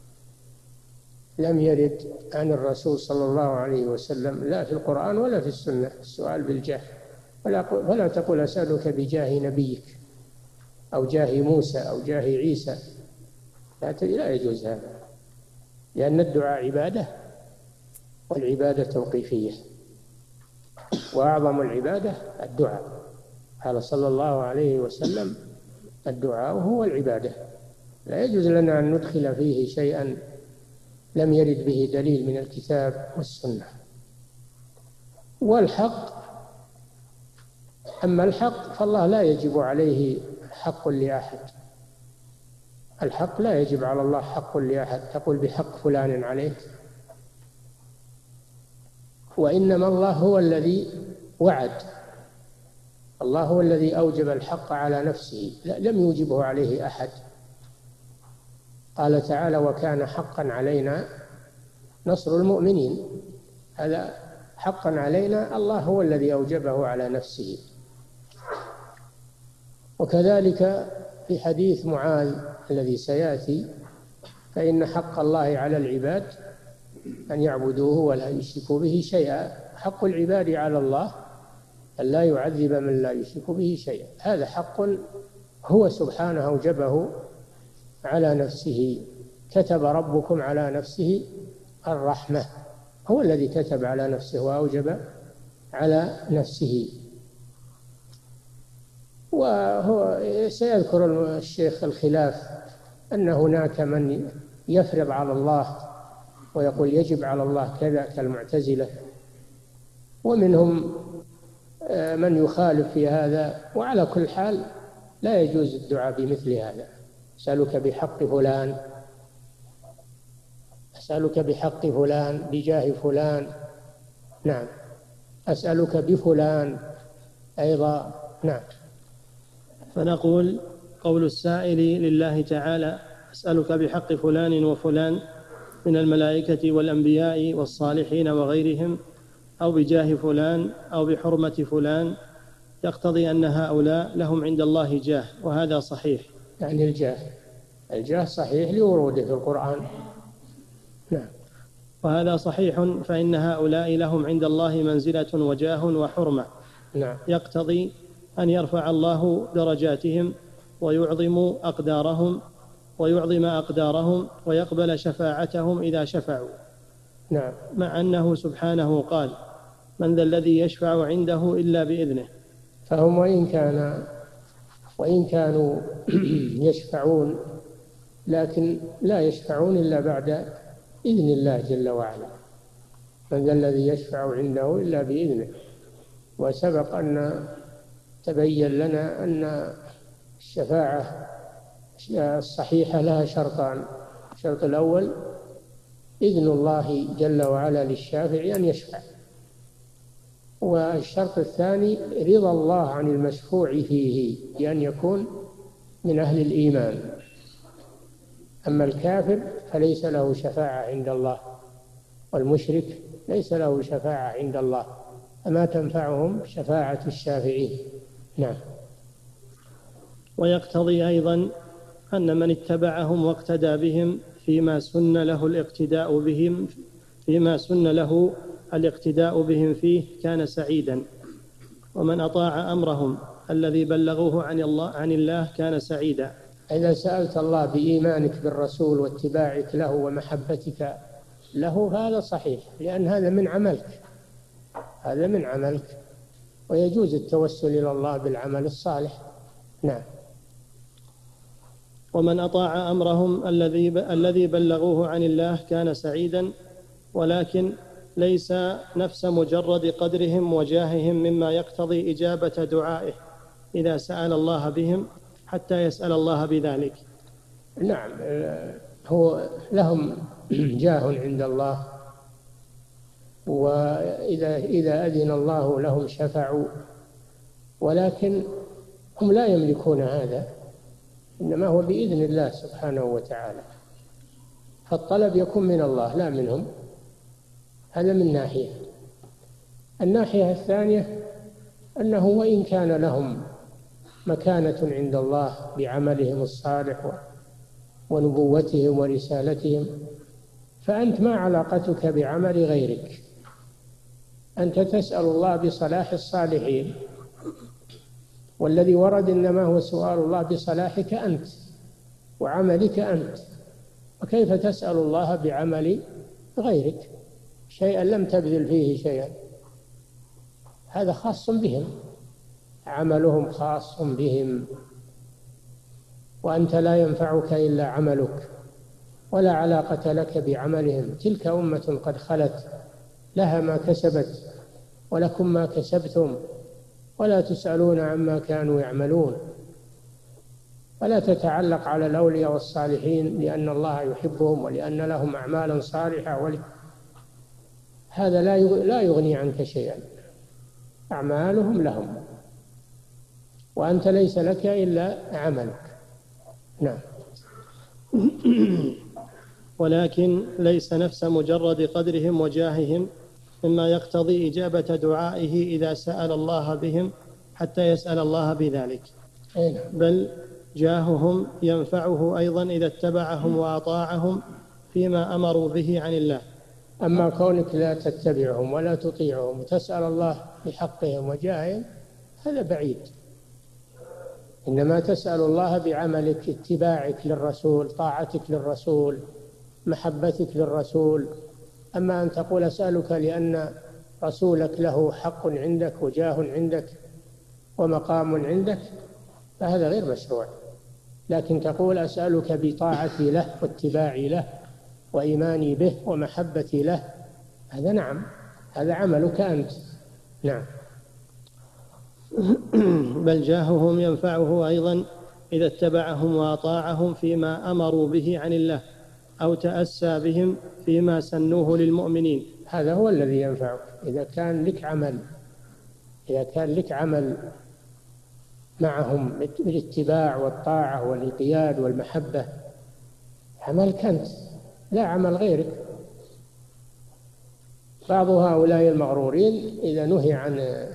لم يرد عن الرسول صلى الله عليه وسلم، لا في القرآن ولا في السنة السؤال بالجاه. فلا تقول: أسألك بجاه نبيك، أو جاه موسى، أو جاه عيسى. لا يجوز هذا، لأن الدعاء عبادة، والعبادة توقيفية، وأعظم العبادة الدعاء. قال صلى الله عليه وسلم: الدعاء هو العبادة. لا يجوز لنا أن ندخل فيه شيئا لم يرد به دليل من الكتاب والسنة. والحق، أما الحق فالله لا يجب عليه حق لأحد. الحق لا يجب على الله حق لأحد تقول بحق فلان عليك، وإنما الله هو الذي وعد، الله هو الذي أوجب الحق على نفسه، لم يوجبه عليه أحد. قال تعالى: وكان حقا علينا نصر المؤمنين. هذا حقا علينا، الله هو الذي أوجبه على نفسه. وكذلك في حديث معاذ الذي سيأتي: فإن حق الله على العباد أن يعبدوه ولا يشركوا به شيئا. حق العباد على الله أن لا يعذب من لا يشرك به شيئا. هذا حق هو سبحانه أوجبه على نفسه. كتب ربكم على نفسه الرحمة، هو الذي كتب على نفسه وأوجب على نفسه. وهو سيذكر الشيخ الخلاف أن هناك من يفرض على الله ويقول يجب على الله كذا كالمعتزلة، ومنهم من يخالف في هذا. وعلى كل حال لا يجوز الدعاء بمثل هذا: أسألك بحق فلان، أسألك بحق فلان، بجاه فلان. نعم. أسألك بفلان أيضا. نعم. فنقول: قول السائل لله تعالى: أسألك بحق فلان وفلان من الملائكة والأنبياء والصالحين وغيرهم، أو بجاه فلان، أو بحرمة فلان، يقتضي أن هؤلاء لهم عند الله جاه، وهذا صحيح. يعني الجاه الجاه صحيح لوروده في القرآن. نعم. وهذا صحيح، فإن هؤلاء لهم عند الله منزلة وجاه وحرمة. نعم. يقتضي أن يرفع الله درجاتهم ويعظم أقدارهم ويعظم أقدارهم ويقبل شفاعتهم إذا شفعوا. نعم. مع أنه سبحانه قال: من ذا الذي يشفع عنده إلا بإذنه. فهم وإن كان وإن كانوا يشفعون، لكن لا يشفعون إلا بعد إذن الله جل وعلا. من ذا الذي يشفع عنده إلا بإذنه. وسبق أن تبين لنا أن الشفاعة الصحيحة لها شرطان: الشرط الأول إذن الله جل وعلا للشافع أن يشفع، والشرط الثاني رضا الله عن المشفوع فيه بأن يكون من أهل الإيمان. أما الكافر فليس له شفاعة عند الله، والمشرك ليس له شفاعة عند الله، فما تنفعهم شفاعة الشافعين. نعم. ويقتضي أيضا أن من اتبعهم واقتدى بهم فيما سن له الاقتداء بهم فيما سن له الاقتداء بهم فيه كان سعيدا، ومن أطاع أمرهم الذي بلغوه عن الله عن الله كان سعيدا. إذا سألت الله بإيمانك بالرسول واتباعك له ومحبتك له هذا صحيح، لأن هذا من عملك، هذا من عملك، ويجوز التوسل إلى الله بالعمل الصالح. نعم. ومن أطاع أمرهم الذي الذي بلغوه عن الله كان سعيدا، ولكن ليس نفس مجرد قدرهم وجاههم مما يقتضي إجابة دعائه إذا سأل الله بهم حتى يسأل الله بذلك. نعم، هو لهم جاه عند الله، وإذا إذا أذن الله لهم شفعوا، ولكن هم لا يملكون هذا، إنما هو بإذن الله سبحانه وتعالى، فالطلب يكون من الله لا منهم. هذا من ناحية. الناحية الثانية أنه وإن كان لهم مكانة عند الله بعملهم الصالح ونبوتهم ورسالتهم، فأنت ما علاقتك بعمل غيرك، أنت تسأل الله بصلاح الصالحين، والذي ورد إنما هو سؤال الله بصلاحك أنت وعملك أنت، وكيف تسأل الله بعمل غيرك شيئا لم تبذل فيه شيئا؟ هذا خاص بهم، عملهم خاص بهم، وأنت لا ينفعك إلا عملك، ولا علاقة لك بعملهم. تلك أمة قد خلت، لها ما كسبت ولكم ما كسبتم، ولا تسألون عما كانوا يعملون. ولا تتعلق على الأولياء والصالحين لأن الله يحبهم ولأن لهم أعمالا صالحة ول... هذا لا يغني عنك شيئا، أعمالهم لهم وأنت ليس لك إلا عملك. نعم. ولكن ليس نفس مجرد قدرهم وجاههم مما يقتضي إجابة دعائه إذا سأل الله بهم حتى يسأل الله بذلك، بل جاههم ينفعه أيضا إذا اتبعهم وأطاعهم فيما أمروا به عن الله. أما كونك لا تتبعهم ولا تطيعهم وتسأل الله بحقهم وجاههم هذا بعيد، إنما تسأل الله بعملك، اتباعك للرسول، طاعتك للرسول، محبتك للرسول. أما أن تقول أسألك لأن رسولك له حق عندك وجاه عندك ومقام عندك فهذا غير مشروع، لكن تقول أسألك بطاعتي له واتباعي له وإيماني به ومحبتي له، هذا نعم، هذا عملك أنت. نعم. بل جاههم ينفعه أيضا إذا اتبعهم وأطاعهم فيما أمروا به عن الله أو تأسى بهم فيما سنوه للمؤمنين. هذا هو الذي ينفعك إذا كان لك عمل، إذا كان لك عمل معهم بالاتباع والطاعة والانقياد والمحبة، عملك أنت لا عمل غيرك. بعض هؤلاء المغرورين إذا نهي عن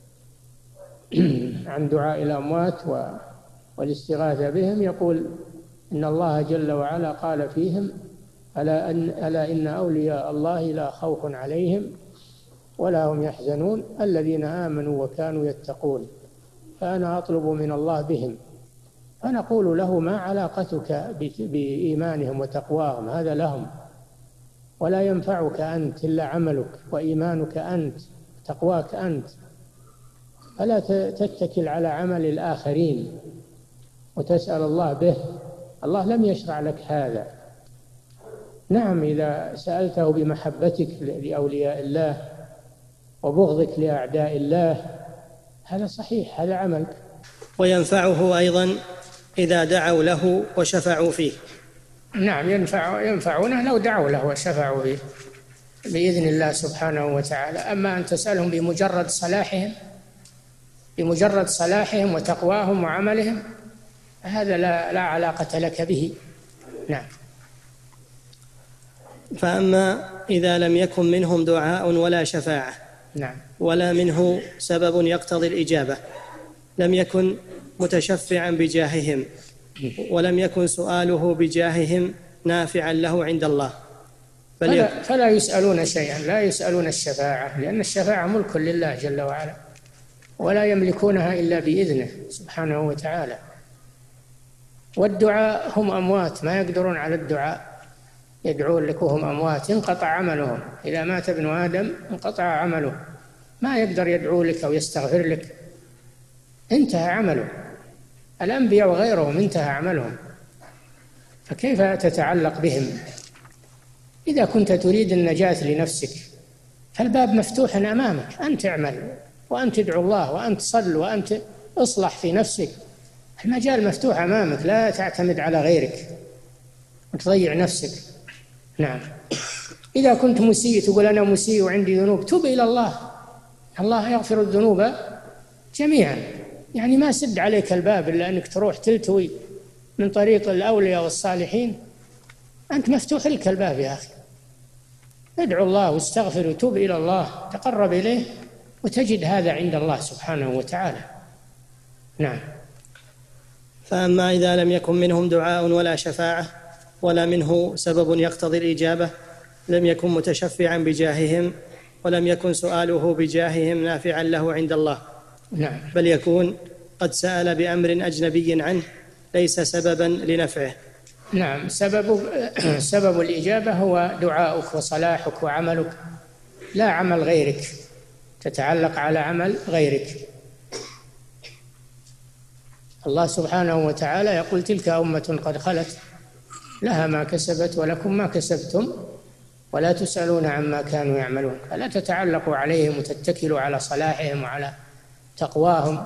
عن دعاء الأموات والاستغاثة بهم يقول إن الله جل وعلا قال فيهم ألا, أن ألا إن أولياء الله لا خوف عليهم ولا هم يحزنون الذين آمنوا وكانوا يتقون فأنا أطلب من الله بهم. فنقول له ما علاقتك بإيمانهم وتقواهم؟ هذا لهم، ولا ينفعك أنت إلا عملك وإيمانك أنت تقواك أنت، فلا تتكل على عمل الآخرين وتسأل الله به. الله لم يشرع لك هذا. نعم، إذا سألته بمحبتك لأولياء الله وبغضك لأعداء الله هذا صحيح، هذا عملك. وينفعه أيضا إذا دعوا له وشفعوا فيه. نعم، ينفع ينفعونه لو دعوا له وشفعوا فيه بإذن الله سبحانه وتعالى. أما أن تسألهم بمجرد صلاحهم بمجرد صلاحهم وتقواهم وعملهم هذا لا, لا علاقة لك به. نعم. فأما إذا لم يكن منهم دعاء ولا شفاعة، نعم، ولا منه سبب يقتضي الإجابة، لم يكن متشفعا بجاههم ولم يكن سؤاله بجاههم نافعا له عند الله فلا, فلا يسألون شيئا، لا يسألون الشفاعة، لأن الشفاعة ملك لله جل وعلا، ولا يملكونها إلا بإذنه سبحانه وتعالى. والدعاء هم أموات ما يقدرون على الدعاء، يدعون لك وهم أموات، انقطع عملهم. إذا مات ابن آدم انقطع عمله، ما يقدر يدعو لك أو يستغفر لك، انتهى عمله. الأنبياء وغيرهم انتهى عملهم، فكيف تتعلق بهم؟ إذا كنت تريد النجاة لنفسك فالباب مفتوح أمامك، أنت اعمل وأنت ادعو الله وأنت صل وأنت اصلح في نفسك، المجال مفتوح أمامك، لا تعتمد على غيرك وتضيع نفسك. نعم. إذا كنت مسيء تقول أنا مسيء وعندي ذنوب، توب إلى الله، الله يغفر الذنوب جميعا. يعني ما سد عليك الباب إلا أنك تروح تلتوي من طريق الأولياء والصالحين، أنت مفتوح لك الباب يا أخي. ادعو الله واستغفر وتوب إلى الله، تقرب إليه وتجد هذا عند الله سبحانه وتعالى. نعم. فأما إذا لم يكن منهم دعاء ولا شفاعة ولا منه سبب يقتضي الإجابة لم يكن متشفعا بجاههم، ولم يكن سؤاله بجاههم نافعا له عند الله. نعم. بل يكون قد سأل بأمر أجنبي عنه ليس سببا لنفعه. نعم. سبب سبب الإجابة هو دعاؤك وصلاحك وعملك، لا عمل غيرك، تتعلق على عمل غيرك. الله سبحانه وتعالى يقول تلك أمة قد خلت لها ما كسبت ولكم ما كسبتم ولا تسألون عما كانوا يعملون. فلا تتعلقوا عليهم وتتكلوا على صلاحهم وعلى تقواهم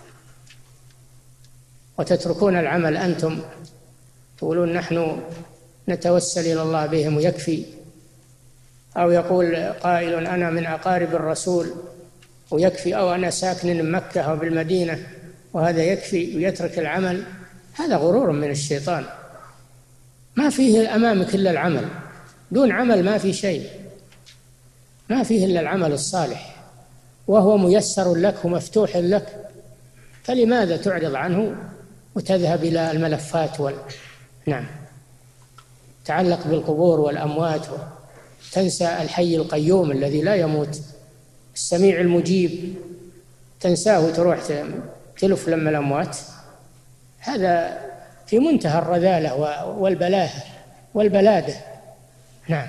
وتتركون العمل أنتم، تقولون نحن نتوسل إلى الله بهم ويكفي. أو يقول قائل أنا من أقارب الرسول ويكفي، أو أنا ساكن مكة أو بالمدينة وهذا يكفي، ويترك العمل. هذا غرور من الشيطان. ما فيه أمامك إلا العمل، دون عمل ما في شيء، ما فيه إلا العمل الصالح، وهو ميسر لك ومفتوح لك، فلماذا تعرض عنه وتذهب إلى الملفات وال... نعم. تعلق بالقبور والأموات، تنسى الحي القيوم الذي لا يموت، السميع المجيب، تنساه وتروح تلف لما الأموات. هذا في منتهى الرذالة والبلاهة والبلادة. نعم.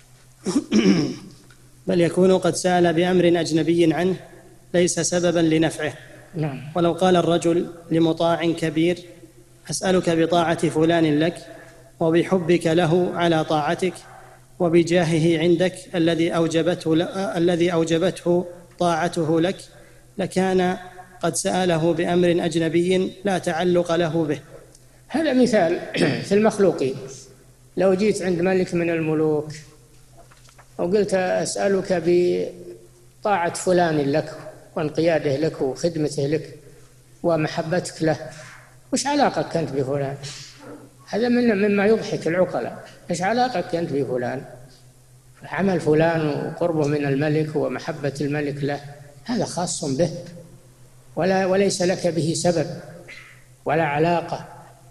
بل يكون قد سأل بأمر أجنبي عنه ليس سببا لنفعه. نعم. ولو قال الرجل لمطاع كبير أسألك بطاعة فلان لك وبحبك له على طاعتك وبجاهه عندك الذي أوجبته, الذي أوجبته طاعته لك، لكان قد سأله بأمر أجنبي لا تعلق له به. هذا مثال في المخلوقين. لو جيت عند ملك من الملوك وقلت أسألك بطاعة فلان لك وانقياده لك وخدمته لك ومحبتك له، وش علاقتك أنت بفلان؟ هذا من مما يضحك العقلاء. إيش علاقتك أنت بفلان؟ عمل فلان وقربه من الملك ومحبة الملك له هذا خاص به، ولا وليس لك به سبب ولا علاقة.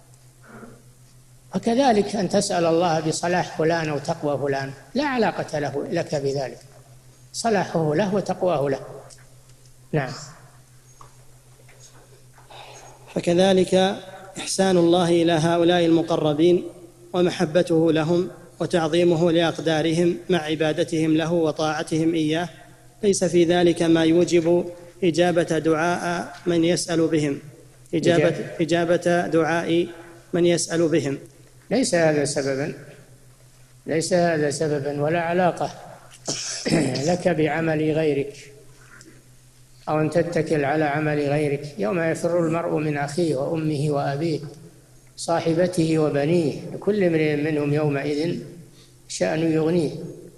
وكذلك أن تسأل الله بصلاح فلان أو تقوى فلان لا علاقة له لك بذلك، صلاحه له وتقواه له. نعم. فكذلك إحسان الله إلى هؤلاء المقربين ومحبته لهم وتعظيمه لأقدارهم مع عبادتهم له وطاعتهم إياه ليس في ذلك ما يوجب إجابة دعاء من يسأل بهم إجابة, إجابة دعاء من يسأل بهم. ليس هذا سببا، ليس هذا سببا ولا علاقة لك بعمل غيرك أو أن تتكل على عمل غيرك. يوم يفر المرء من أخيه وأمه وأبيه صاحبته وبنيه لكل امرئ منهم يومئذ شأن يغنيه.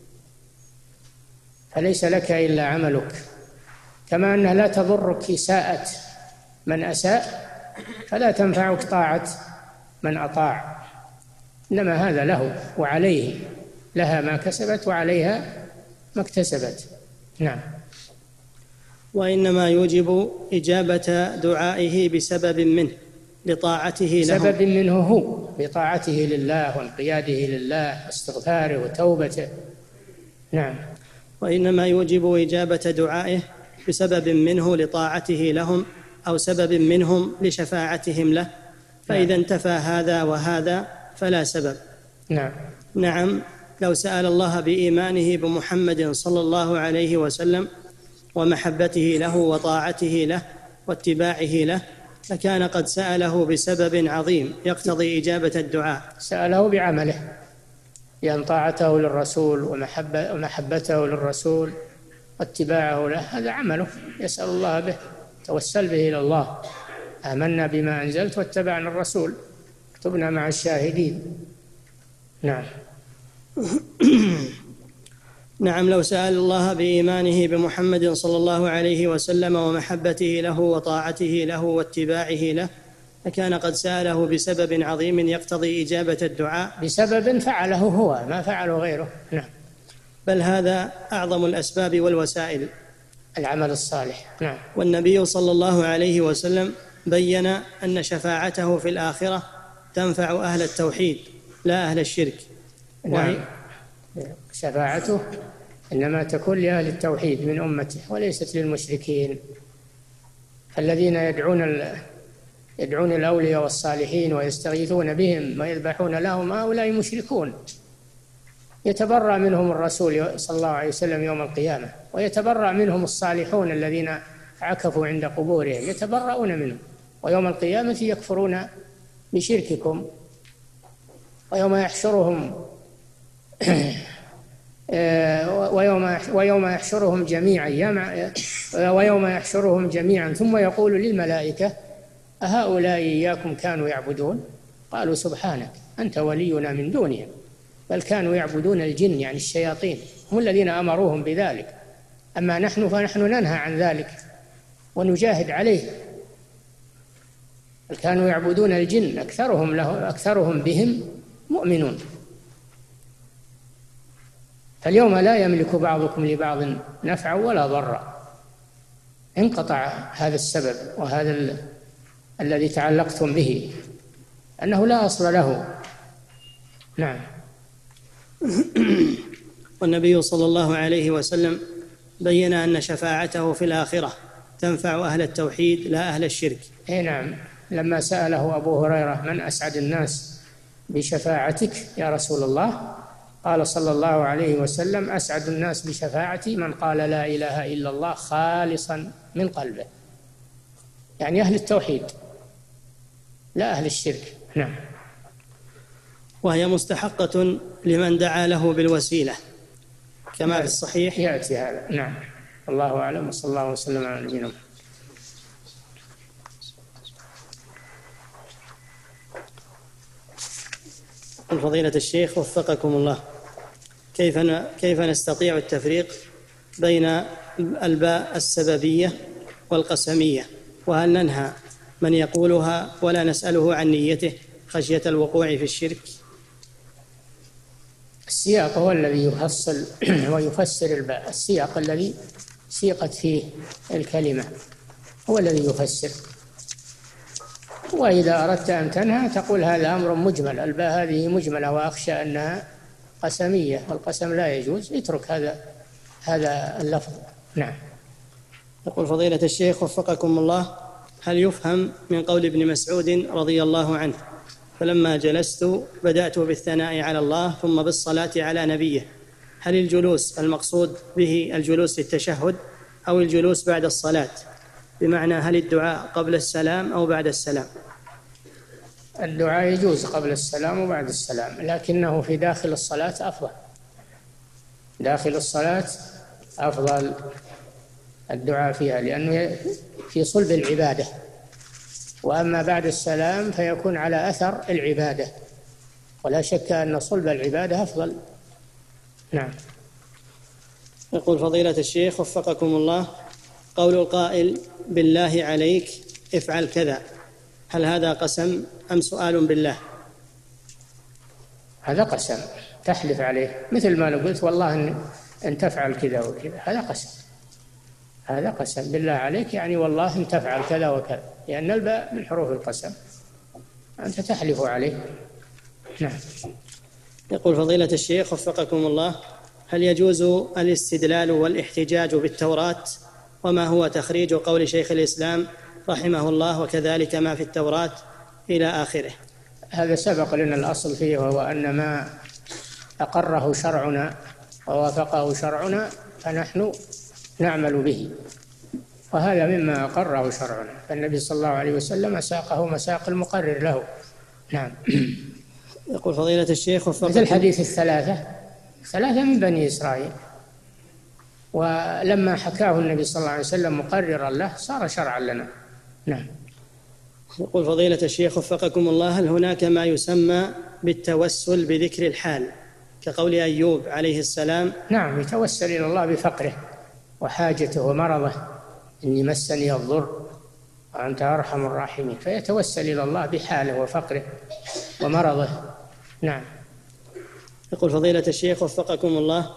فليس لك إلا عملك، كما أنها لا تضرك إساءة من أساء فلا تنفعك طاعة من أطاع، إنما هذا له وعليه، لها ما كسبت وعليها ما اكتسبت. نعم. وإنما يوجب إجابة دعائه بسبب منه لطاعته له، سبب منه هو بطاعته لله وانقياده لله واستغفاره وتوبته. نعم. وإنما يوجب إجابة دعائه بسبب منه لطاعته لهم أو سبب منهم لشفاعتهم له، فإذا انتفى هذا وهذا فلا سبب. نعم. نعم، لو سأل الله بإيمانه بمحمد صلى الله عليه وسلم ومحبته له وطاعته له واتباعه له لكان قد سأله بسبب عظيم يقتضي إجابة الدعاء. سأله بعمله، لأن طاعته للرسول ومحبة ومحبته للرسول واتباعه له هذا عمله يسأل الله به، توسل به إلى الله. آمنا بما أنزلت واتبعنا الرسول اكتبنا مع الشاهدين. نعم. نعم، لو سأل الله بإيمانه بمحمد صلى الله عليه وسلم ومحبته له وطاعته له واتباعه له لكان قد سأله بسبب عظيم يقتضي إجابة الدعاء، بسبب فعله هو ما فعله غيره. نعم. بل هذا أعظم الأسباب والوسائل، العمل الصالح. نعم. والنبي صلى الله عليه وسلم بين أن شفاعته في الآخرة تنفع أهل التوحيد لا أهل الشرك. نعم. شفاعته إنما تكون لأهل التوحيد من أمته وليست للمشركين. الذين يدعون يدعون الأولياء والصالحين ويستغيثون بهم ويذبحون لهم هؤلاء مشركون، يتبرأ منهم الرسول صلى الله عليه وسلم يوم القيامة، ويتبرأ منهم الصالحون الذين عكفوا عند قبورهم يتبرؤون منهم، ويوم القيامة يكفرون بشرككم. ويوم يحشرهم ويوم ويوم يحشرهم جميعا ويوم يحشرهم جميعا ثم يقول للملائكة أهؤلاء إياكم كانوا يعبدون؟ قالوا سبحانك أنت ولينا من دونهم بل كانوا يعبدون الجن، يعني الشياطين، هم الذين أمروهم بذلك، أما نحن فنحن ننهى عن ذلك ونجاهد عليه. بل كانوا يعبدون الجن أكثرهم له أكثرهم بهم مؤمنون. فاليوم لا يملك بعضكم لبعض نفعا ولا ضرا، انقطع هذا السبب وهذا ال... الذي تعلقتم به أنه لا أصل له. نعم. والنبي صلى الله عليه وسلم بين أن شفاعته في الآخرة تنفع أهل التوحيد لا أهل الشرك. أي نعم. لما سأله أبو هريرة من أسعد الناس بشفاعتك يا رسول الله، قال صلى الله عليه وسلم أسعد الناس بشفاعتي من قال لا إله إلا الله خالصا من قلبه، يعني أهل التوحيد لا أهل الشرك. نعم. وهي مستحقة لمن دعا له بالوسيلة كما في الصحيح يأتي هذا. نعم. الله أعلم، وصلى الله وسلم على نبينا محمد. فضيلة الشيخ وفقكم الله، كيف كيف نستطيع التفريق بين الباء السببية والقسمية، وهل ننهى من يقولها ولا نسأله عن نيته خشية الوقوع في الشرك؟ السياق هو الذي يفصل ويفسر الباء، السياق الذي سيقت فيه الكلمة هو الذي يفسر. وإذا أردت أن تنهى تقول هذا أمر مجمل، الباء هذه مجملة وأخشى أنها قسمية والقسم لا يجوز، اترك هذا هذا اللفظ. نعم. يقول فضيلة الشيخ وفقكم الله، هل يفهم من قول ابن مسعود رضي الله عنه فلما جلست بدأت بالثناء على الله ثم بالصلاة على نبيه، هل الجلوس المقصود به الجلوس للتشهد أو الجلوس بعد الصلاة؟ بمعنى هل الدعاء قبل السلام أو بعد السلام؟ الدعاء يجوز قبل السلام وبعد السلام، لكنه في داخل الصلاة أفضل، داخل الصلاة أفضل الدعاء فيها لأنه في صلب العبادة، وأما بعد السلام فيكون على أثر العبادة، ولا شك أن صلب العبادة أفضل. نعم. يقول فضيلة الشيخ وفقكم الله، قول القائل بالله عليك افعل كذا، هل هذا قسم أم سؤال بالله؟ هذا قسم، تحلف عليه، مثل ما قلت والله إن, إن تفعل كذا وكذا، هذا قسم، هذا قسم بالله عليك، يعني والله إن تفعل كذا وكذا، لأن الباء من حروف القسم، أنت تحلف عليه. نعم. يقول فضيلة الشيخ وفقكم الله، هل يجوز الاستدلال والاحتجاج بالتوراة وما هو تخريج قول شيخ الإسلام رحمه الله وكذلك ما في التوراة إلى آخره؟ هذا سبق لنا الأصل فيه، وهو أن ما أقره شرعنا ووافقه شرعنا فنحن نعمل به، وهذا مما أقره شرعنا، فالنبي صلى الله عليه وسلم ساقه مساق المقرر له. نعم. يقول فضيلة الشيخ مثل حديث الثلاثة ثلاثة من بني إسرائيل، ولما حكاه النبي صلى الله عليه وسلم مقررا له صار شرعا لنا. نعم. يقول فضيلة الشيخ وفقكم الله، هل هناك ما يسمى بالتوسل بذكر الحال كقول أيوب عليه السلام؟ نعم، يتوسل إلى الله بفقره وحاجته ومرضه، إني مسني الضر وأنت أرحم الراحمين، فيتوسل إلى الله بحاله وفقره ومرضه. نعم. يقول فضيلة الشيخ وفقكم الله،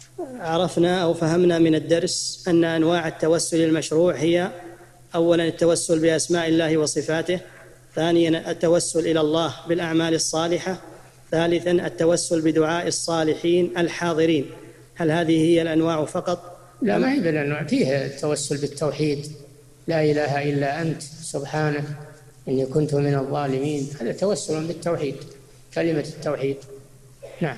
عرفنا أو فهمنا من الدرس أن أنواع التوسل المشروع هي: أولا التوسل بأسماء الله وصفاته، ثانيا التوسل إلى الله بالأعمال الصالحة، ثالثا التوسل بدعاء الصالحين الحاضرين. هل هذه هي الأنواع فقط؟ لا، ما هي بالأنواع، فيها التوسل بالتوحيد، لا إله إلا أنت سبحانك إني كنت من الظالمين، هذا توسل بالتوحيد، كلمة التوحيد. نعم.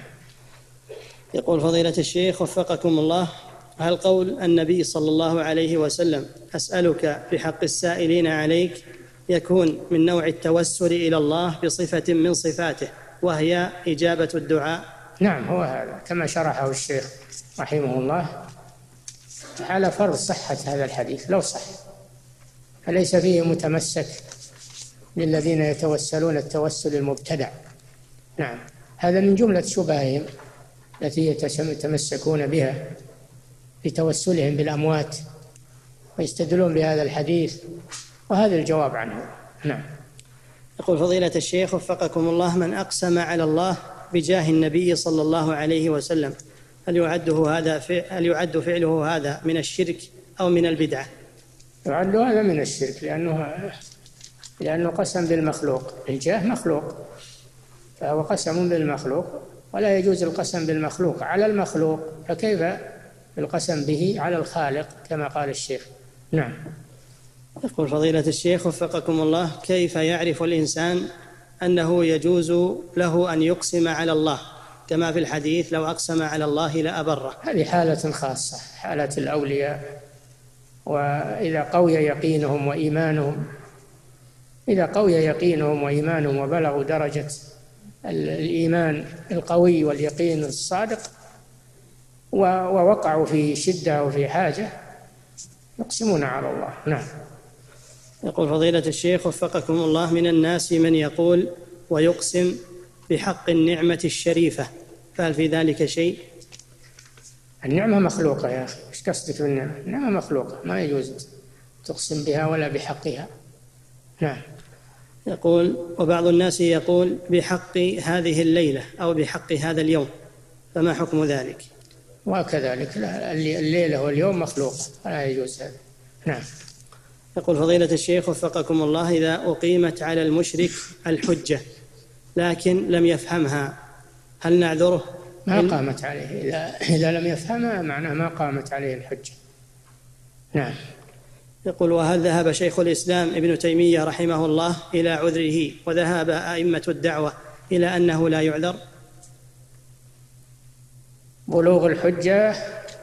يقول فضيلة الشيخ وفقكم الله، هل قول النبي صلى الله عليه وسلم أسألك بحق السائلين عليك يكون من نوع التوسل إلى الله بصفة من صفاته وهي إجابة الدعاء؟ نعم، هو هذا كما شرحه الشيخ رحمه الله، على فرض صحة هذا الحديث لو صح، فليس فيه متمسك للذين يتوسلون التوسل المبتدع. نعم، هذا من جملة شبههم التي يتمسكون بها في توسلهم بالأموات ويستدلون بهذا الحديث، وهذا الجواب عنه. نعم. يقول فضيلة الشيخ وفقكم الله، من أقسم على الله بجاه النبي صلى الله عليه وسلم هل يعده هذا هل يعد فعله هذا من الشرك أو من البدعة؟ يعد هذا من الشرك، لأنه لأنه قسم بالمخلوق، الجاه مخلوق فهو قسم بالمخلوق، ولا يجوز القسم بالمخلوق على المخلوق، فكيف القسم به على الخالق كما قال الشيخ. نعم. يقول فضيلة الشيخ وفقكم الله، كيف يعرف الإنسان أنه يجوز له أن يقسم على الله كما في الحديث لو أقسم على الله لأبره؟ هذه حالة خاصة، حالة الأولياء، وإذا قوي يقينهم وإيمانهم إذا قوي يقينهم وإيمانهم وبلغوا درجة الإيمان القوي واليقين الصادق ووقعوا في شدة وفي حاجة يقسمون على الله. نعم. يقول فضيلة الشيخ وفقكم الله، من الناس من يقول ويقسم بحق النعمة الشريفة، فهل في ذلك شيء؟ النعمة مخلوقة يا أخي، إيش قصدك بالنعمة؟ النعمة مخلوقة، ما يجوز تقسم بها ولا بحقها. نعم. يقول وبعض الناس يقول بحق هذه الليلة أو بحق هذا اليوم، فما حكم ذلك؟ وكذلك الليلة واليوم مخلوق، لا يجوز هذا. نعم. يقول فضيلة الشيخ وفقكم الله، إذا أقيمت على المشرك الحجة لكن لم يفهمها هل نعذره؟ ما قامت عليه، إذا, إذا لم يفهمها معناه ما قامت عليه الحجة. نعم. يقول وهل ذهب شيخ الإسلام ابن تيمية رحمه الله إلى عذره وذهب أئمة الدعوة إلى أنه لا يعذر؟ بلوغ الحجة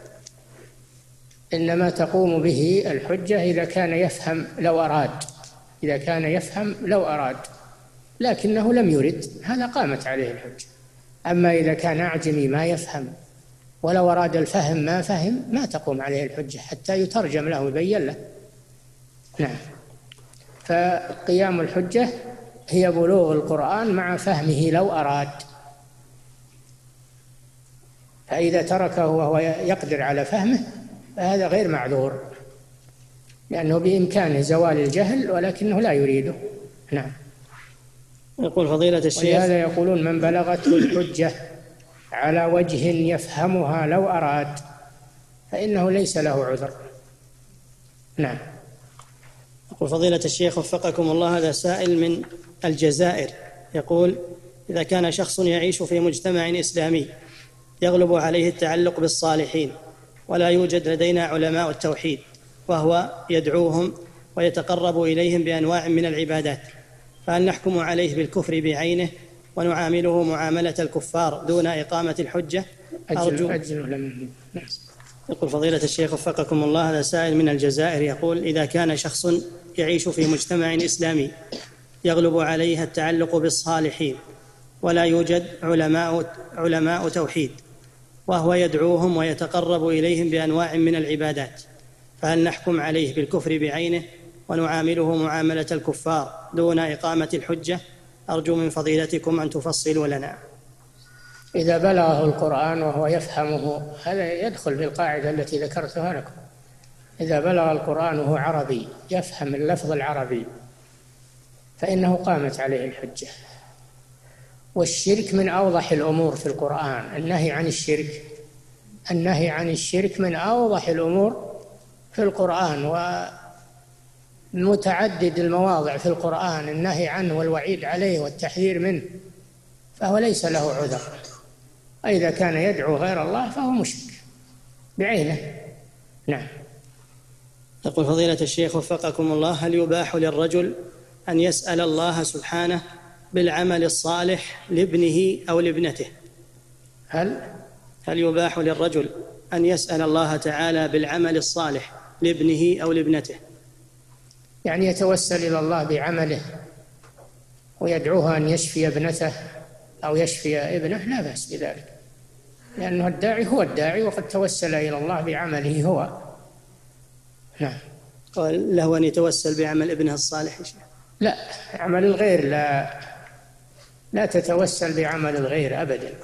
إنما تقوم به الحجة إذا كان يفهم لو أراد إذا كان يفهم لو أراد لكنه لم يرد، هذا قامت عليه الحجة. أما إذا كان أعجمي ما يفهم ولو أراد الفهم ما فهم ما تقوم عليه الحجة حتى يترجم له ويبين له. نعم. فقيام الحجة هي بلوغ القرآن مع فهمه لو أراد، فإذا تركه وهو يقدر على فهمه فهذا غير معذور، لأنه بإمكانه زوال الجهل ولكنه لا يريده. نعم. يقول فضيلة الشيخ ولهذا يقولون من بلغته الحجة على وجه يفهمها لو أراد فإنه ليس له عذر. نعم. يقول فضيلة الشيخ وفقكم الله، هذا سائل من الجزائر يقول إذا كان شخص يعيش في مجتمع إسلامي يغلب عليه التعلق بالصالحين ولا يوجد لدينا علماء التوحيد، وهو يدعوهم ويتقرب إليهم بأنواع من العبادات، فهل نحكم عليه بالكفر بعينه ونعامله معاملة الكفار دون إقامة الحجة؟ أرجو أجل لم يقول فضيلة الشيخ وفقكم الله، هذا سائل من الجزائر يقول: إذا كان شخص يعيش في مجتمع إسلامي يغلب عليه التعلق بالصالحين ولا يوجد علماء, علماء توحيد، وهو يدعوهم ويتقرب إليهم بأنواع من العبادات، فهل نحكم عليه بالكفر بعينه ونعامله معاملة الكفار دون إقامة الحجة؟ أرجو من فضيلتكم أن تفصلوا لنا. إذا بلغه القرآن وهو يفهمه هذا يدخل في القاعدة التي ذكرتها لكم. إذا بلغ القرآن وهو عربي يفهم اللفظ العربي فإنه قامت عليه الحجة. والشرك من أوضح الأمور في القرآن، النهي عن الشرك النهي عن الشرك من أوضح الأمور في القرآن، ومتعدد المواضع في القرآن النهي عنه والوعيد عليه والتحذير منه، فهو ليس له عذر. وإذا كان يدعو غير الله فهو مشرك بعينه. نعم. يقول فضيلة الشيخ وفقكم الله: هل يباح للرجل أن يسأل الله سبحانه بالعمل الصالح لابنه أو لابنته؟ هل هل يباح للرجل أن يسأل الله تعالى بالعمل الصالح لابنه أو لابنته؟ يعني يتوسل إلى الله بعمله ويدعوها أن يشفي ابنته أو يشفي ابنه، لا بأس بذلك، لأنه الداعي هو الداعي وقد توسل إلى الله بعمله هو. نعم. قال له أن يتوسل بعمل ابنه الصالح؟ لا، عمل الغير لا لا تتوسل بعمل الغير أبدا،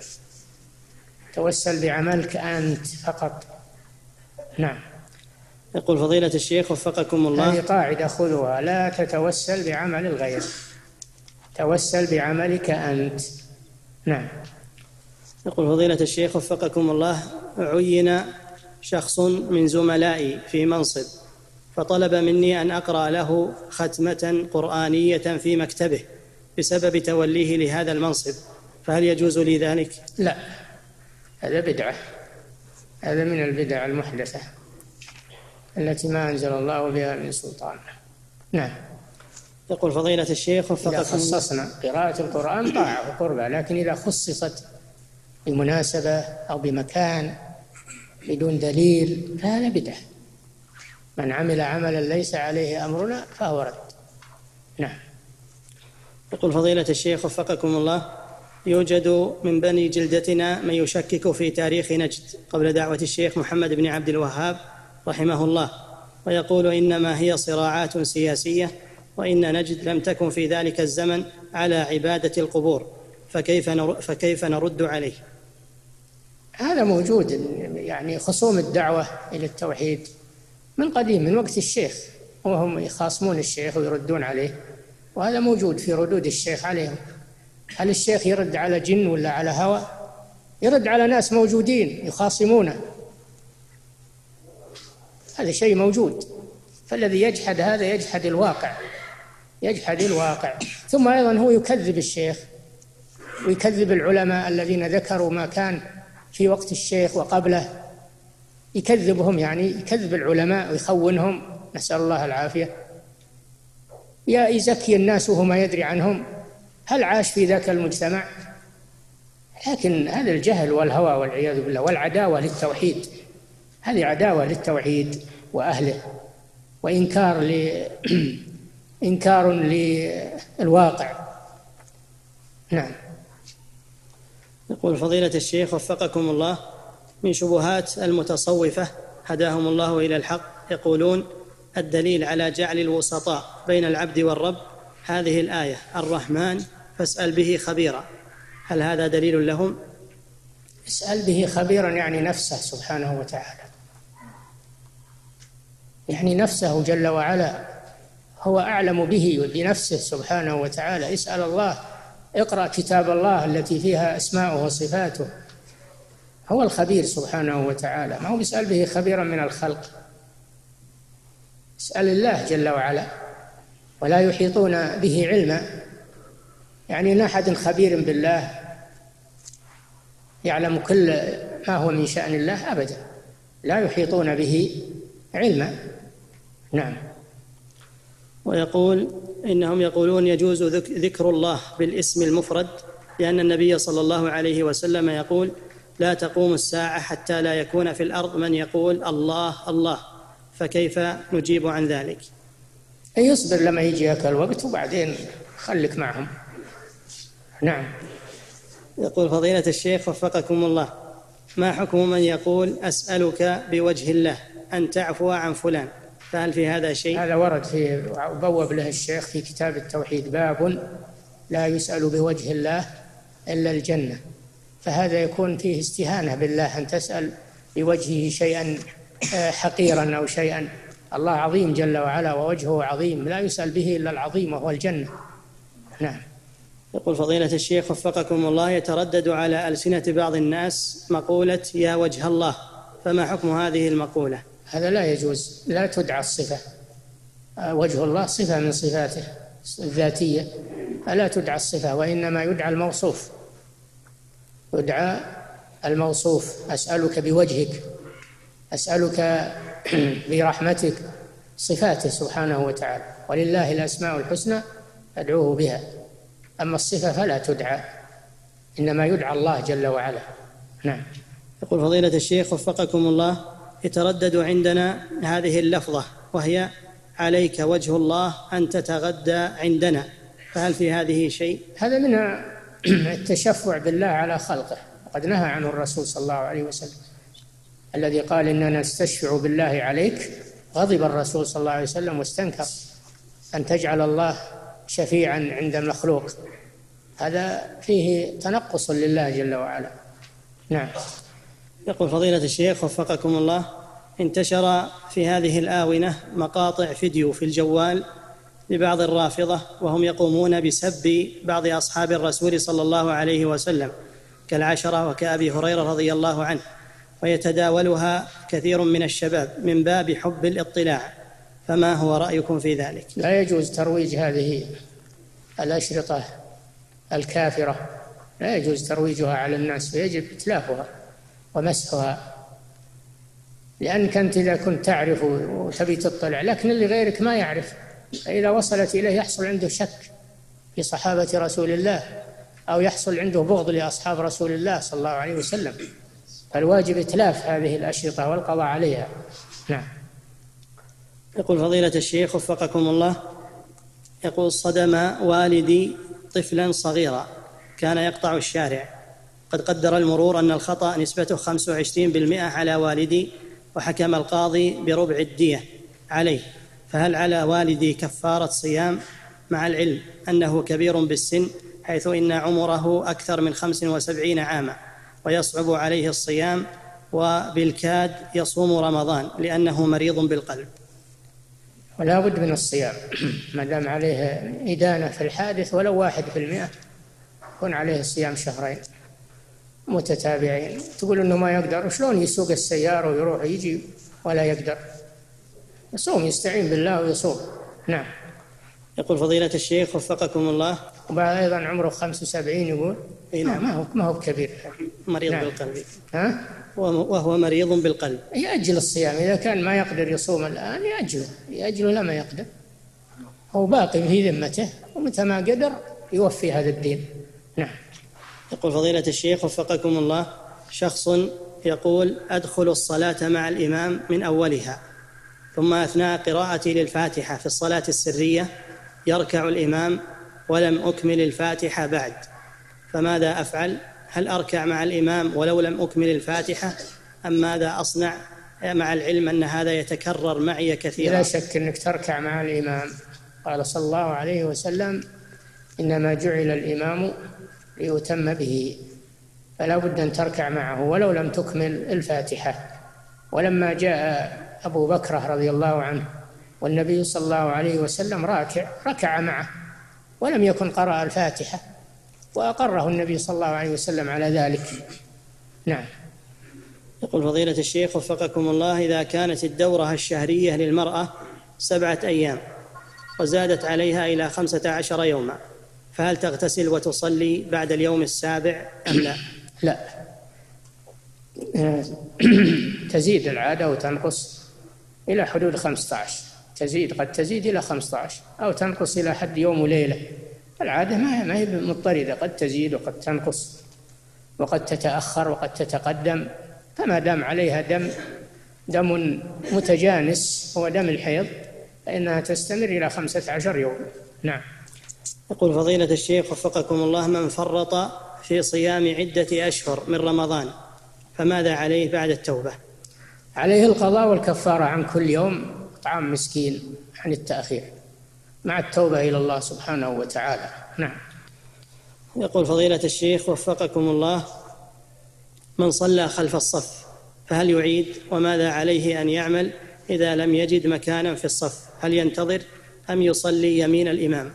توسل بعملك أنت فقط. نعم. يقول فضيلة الشيخ وفقكم الله: هذه قاعدة خذوها، لا تتوسل بعمل الغير، توسل بعملك أنت. نعم. يقول فضيلة الشيخ وفقكم الله: عين شخص من زملائي في منصب فطلب مني أن أقرأ له ختمة قرآنية في مكتبه بسبب توليه لهذا المنصب، فهل يجوز لي ذلك؟ لا، هذا بدعة، هذا من البدع المحدثة التي ما أنزل الله بها من سلطان. نعم. يقول فضيلة الشيخ وفقكم الله: إذا خصصنا قراءة القرآن طاعة وقربة، لكن إذا خصصت بمناسبة أو بمكان بدون دليل فهذا بدعة. من عمل عملا ليس عليه أمرنا فهو رد. نعم. يقول فضيلة الشيخ وفقكم الله: يوجد من بني جلدتنا من يشكك في تاريخ نجد قبل دعوة الشيخ محمد بن عبد الوهاب رحمه الله، ويقول إنما هي صراعات سياسية، وإن نجد لم تكن في ذلك الزمن على عبادة القبور، فكيف فكيف نرد عليه؟ هذا موجود، يعني خصوم الدعوة إلى التوحيد من قديم، من وقت الشيخ، وهم يخاصمون الشيخ ويردون عليه، وهذا موجود في ردود الشيخ عليهم. هل الشيخ يرد على جن ولا على هوى؟ يرد على ناس موجودين يخاصمونه، هذا شيء موجود. فالذي يجحد هذا يجحد الواقع، يجحد الواقع. ثم أيضا هو يكذب الشيخ ويكذب العلماء الذين ذكروا ما كان في وقت الشيخ وقبله، يكذبهم، يعني يكذب العلماء ويخونهم، نسأل الله العافية. يا يزكي الناس وهو ما يدري عنهم، هل عاش في ذاك المجتمع؟ لكن هذا الجهل والهوى والعياذ بالله، والعداوة للتوحيد، هذه عداوة للتوحيد وأهله، وإنكار ل... إنكار للواقع. نعم. يقول فضيلة الشيخ وفقكم الله: من شبهات المتصوفة هداهم الله إلى الحق يقولون الدليل على جعل الوسطاء بين العبد والرب هذه الآية: الرحمن فاسأل به خبيرا، هل هذا دليل لهم؟ اسأل به خبيرا يعني نفسه سبحانه وتعالى، يعني نفسه جل وعلا هو أعلم به وبنفسه سبحانه وتعالى. اسأل الله، اقرأ كتاب الله التي فيها أسماؤه وصفاته، هو الخبير سبحانه وتعالى، ما هو بيسأل به خبيرا من الخلق. اسأل الله جل وعلا، ولا يحيطون به علما، يعني لا أحد خبير بالله يعلم كل ما هو من شأن الله أبدا، لا يحيطون به علما. نعم. ويقول إنهم يقولون يجوز ذكر الله بالاسم المفرد، لأن النبي صلى الله عليه وسلم يقول: لا تقوم الساعة حتى لا يكون في الأرض من يقول الله الله، فكيف نجيب عن ذلك؟ يصبر لما يجيك الوقت وبعدين خليك معهم. نعم. يقول: فضيلة الشيخ وفقكم الله، ما حكم من يقول أسألك بوجه الله أن تعفو عن فلان، فهل في هذا شيء؟ هذا ورد في بوب له الشيخ في كتاب التوحيد: باب لا يسأل بوجه الله إلا الجنة. فهذا يكون فيه استهانة بالله، أن تسأل بوجهه شيئا حقيرا أو شيئا. الله عظيم جل وعلا ووجهه عظيم، لا يسأل به إلا العظيم وهو الجنة. نعم. يقول: فضيلة الشيخ وفقكم الله، يتردد على ألسنة بعض الناس مقولة يا وجه الله، فما حكم هذه المقولة؟ هذا لا يجوز، لا تدعى الصفة. وجه الله صفة من صفاته الذاتية، فلا تدعى الصفة، وإنما يدعى الموصوف. يدعى الموصوف: أسألك بوجهك، أسألك برحمتك، صفاته سبحانه وتعالى، ولله الأسماء الحسنى فادعوه بها. أما الصفة فلا تدعى، إنما يدعى الله جل وعلا. نعم. يقول: فضيلة الشيخ وفقكم الله، يتردد عندنا هذه اللفظة وهي عليك وجه الله أن تتغدى عندنا، فهل في هذه شيء؟ هذا من التشفع بالله على خلقه، وقد نهى عنه الرسول صلى الله عليه وسلم الذي قال إننا نستشفع بالله عليك. غضب الرسول صلى الله عليه وسلم واستنكر أن تجعل الله شفيعا عند المخلوق، هذا فيه تنقص لله جل وعلا. نعم. يقول: فضيلة الشيخ وفقكم الله، انتشر في هذه الآونة مقاطع فيديو في الجوال لبعض الرافضة وهم يقومون بسب بعض أصحاب الرسول صلى الله عليه وسلم كالعشرة وكأبي هريرة رضي الله عنه، ويتداولها كثير من الشباب من باب حب الاطلاع، فما هو رأيكم في ذلك؟ لا يجوز ترويج هذه الأشرطة الكافرة، لا يجوز ترويجها على الناس، فيجب إتلافها ومسحها، لأنك أنت إذا كنت تعرف وتبي تطلع، لكن اللي غيرك ما يعرف، إذا وصلت إليه يحصل عنده شك في صحابة رسول الله، أو يحصل عنده بغض لأصحاب رسول الله صلى الله عليه وسلم، فالواجب إتلاف هذه الأشرطة والقضاء عليها. نعم. يقول: فضيلة الشيخ وفقكم الله، يقول: صدم والدي طفلا صغيرا كان يقطع الشارع، قد قدر المرور أن الخطأ نسبته خمسة وعشرين بالمئة على والدي، وحكم القاضي بربع الدية عليه، فهل على والدي كفارة صيام، مع العلم أنه كبير بالسن حيث إن عمره أكثر من خمس وسبعين عاما ويصعب عليه الصيام، وبالكاد يصوم رمضان لأنه مريض بالقلب؟ ولا بد من الصيام ما دام عليه إدانة في الحادث ولو واحد في المئة، يكون عليه الصيام شهرين متتابعين. تقول إنه ما يقدر، شلون يسوق السيارة ويروح يجي ولا يقدر؟ يصوم، يستعين بالله ويصوم. نعم. يقول: فضيلة الشيخ وفقكم الله، وبعد أيضا عمره خمس وسبعين يقول إيه؟ نعم. ما هو ما هو كبير، مريض نعم. بالقلب. ها؟ وهو مريض بالقلب. يأجل الصيام إذا كان ما يقدر يصوم الآن، يأجله يأجله لما يقدر، هو باقي في ذمته، ومتى ما قدر يوفي هذا الدين. نعم. يقول: فضيلة الشيخ وفقكم الله، شخص يقول: أدخل الصلاة مع الإمام من أولها، ثم أثناء قراءتي للفاتحة في الصلاة السرية يركع الإمام ولم أكمل الفاتحة بعد، فماذا أفعل؟ هل أركع مع الإمام ولو لم أكمل الفاتحة، أم ماذا أصنع، مع العلم أن هذا يتكرر معي كثيرا؟ لا شك أنك تركع مع الإمام، قال صلى الله عليه وسلم: إنما جعل الإمام ليتم به، فلا بد أن تركع معه ولو لم تكمل الفاتحة. ولما جاء أبو بكر رضي الله عنه والنبي صلى الله عليه وسلم راكع، ركع معه ولم يكن قرأ الفاتحة، وأقره النبي صلى الله عليه وسلم على ذلك. نعم. يقول: فضيلة الشيخ وفقكم الله، إذا كانت الدورة الشهرية للمرأة سبعة أيام وزادت عليها إلى خمسة عشر يوما، فهل تغتسل وتصلي بعد اليوم السابع أم لا؟ لا، تزيد العادة وتنقص إلى حدود خمسة عشر، تزيد، قد تزيد إلى خمسة عشر أو تنقص إلى حد يوم وليلة. العادة ما هي مضطردة، قد تزيد وقد تنقص وقد تتأخر وقد تتقدم. فما دام عليها دم دم متجانس هو دم الحيض فإنها تستمر إلى خمسة عشر يوم. نعم. يقول فضيلة الشيخ وفقكم الله: من فرط في صيام عدة أشهر من رمضان فماذا عليه بعد التوبة؟ عليه القضاء والكفارة عن كل يوم طعام مسكين عن التأخير مع التوبة إلى الله سبحانه وتعالى. نعم. يقول فضيلة الشيخ وفقكم الله: من صلى خلف الصف فهل يعيد؟ وماذا عليه أن يعمل إذا لم يجد مكانا في الصف؟ هل ينتظر أم يصلي يمين الإمام؟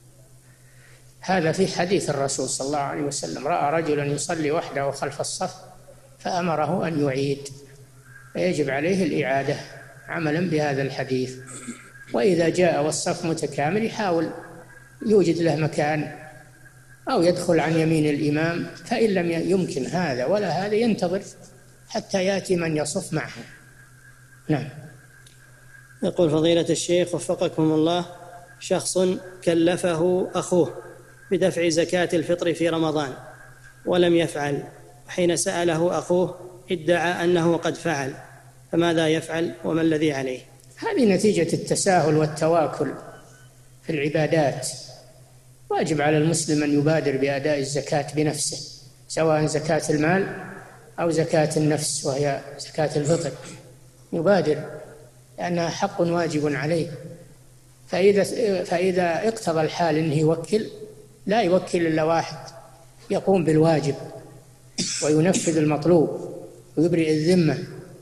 هذا في حديث الرسول صلى الله عليه وسلم: رأى رجلا يصلي وحده خلف الصف فأمره أن يعيد، فيجب عليه الإعادة عملا بهذا الحديث. وإذا جاء والصف متكامل يحاول يوجد له مكان أو يدخل عن يمين الإمام، فإن لم يمكن هذا ولا هذا ينتظر حتى يأتي من يصف معه. نعم. يقول فضيلة الشيخ وفقكم الله: شخص كلفه أخوه بدفع زكاة الفطر في رمضان ولم يفعل، حين سأله أخوه ادعى أنه قد فعل، فماذا يفعل وما الذي عليه؟ هذه نتيجة التساهل والتواكل في العبادات. واجب على المسلم أن يبادر بأداء الزكاة بنفسه، سواء زكاة المال أو زكاة النفس وهي زكاة الفطر، يبادر لأنها حق واجب عليه. فإذا, فإذا اقتضى الحال أنه يوكل، لا يوكل إلا واحد يقوم بالواجب وينفذ المطلوب ويبرئ الذمة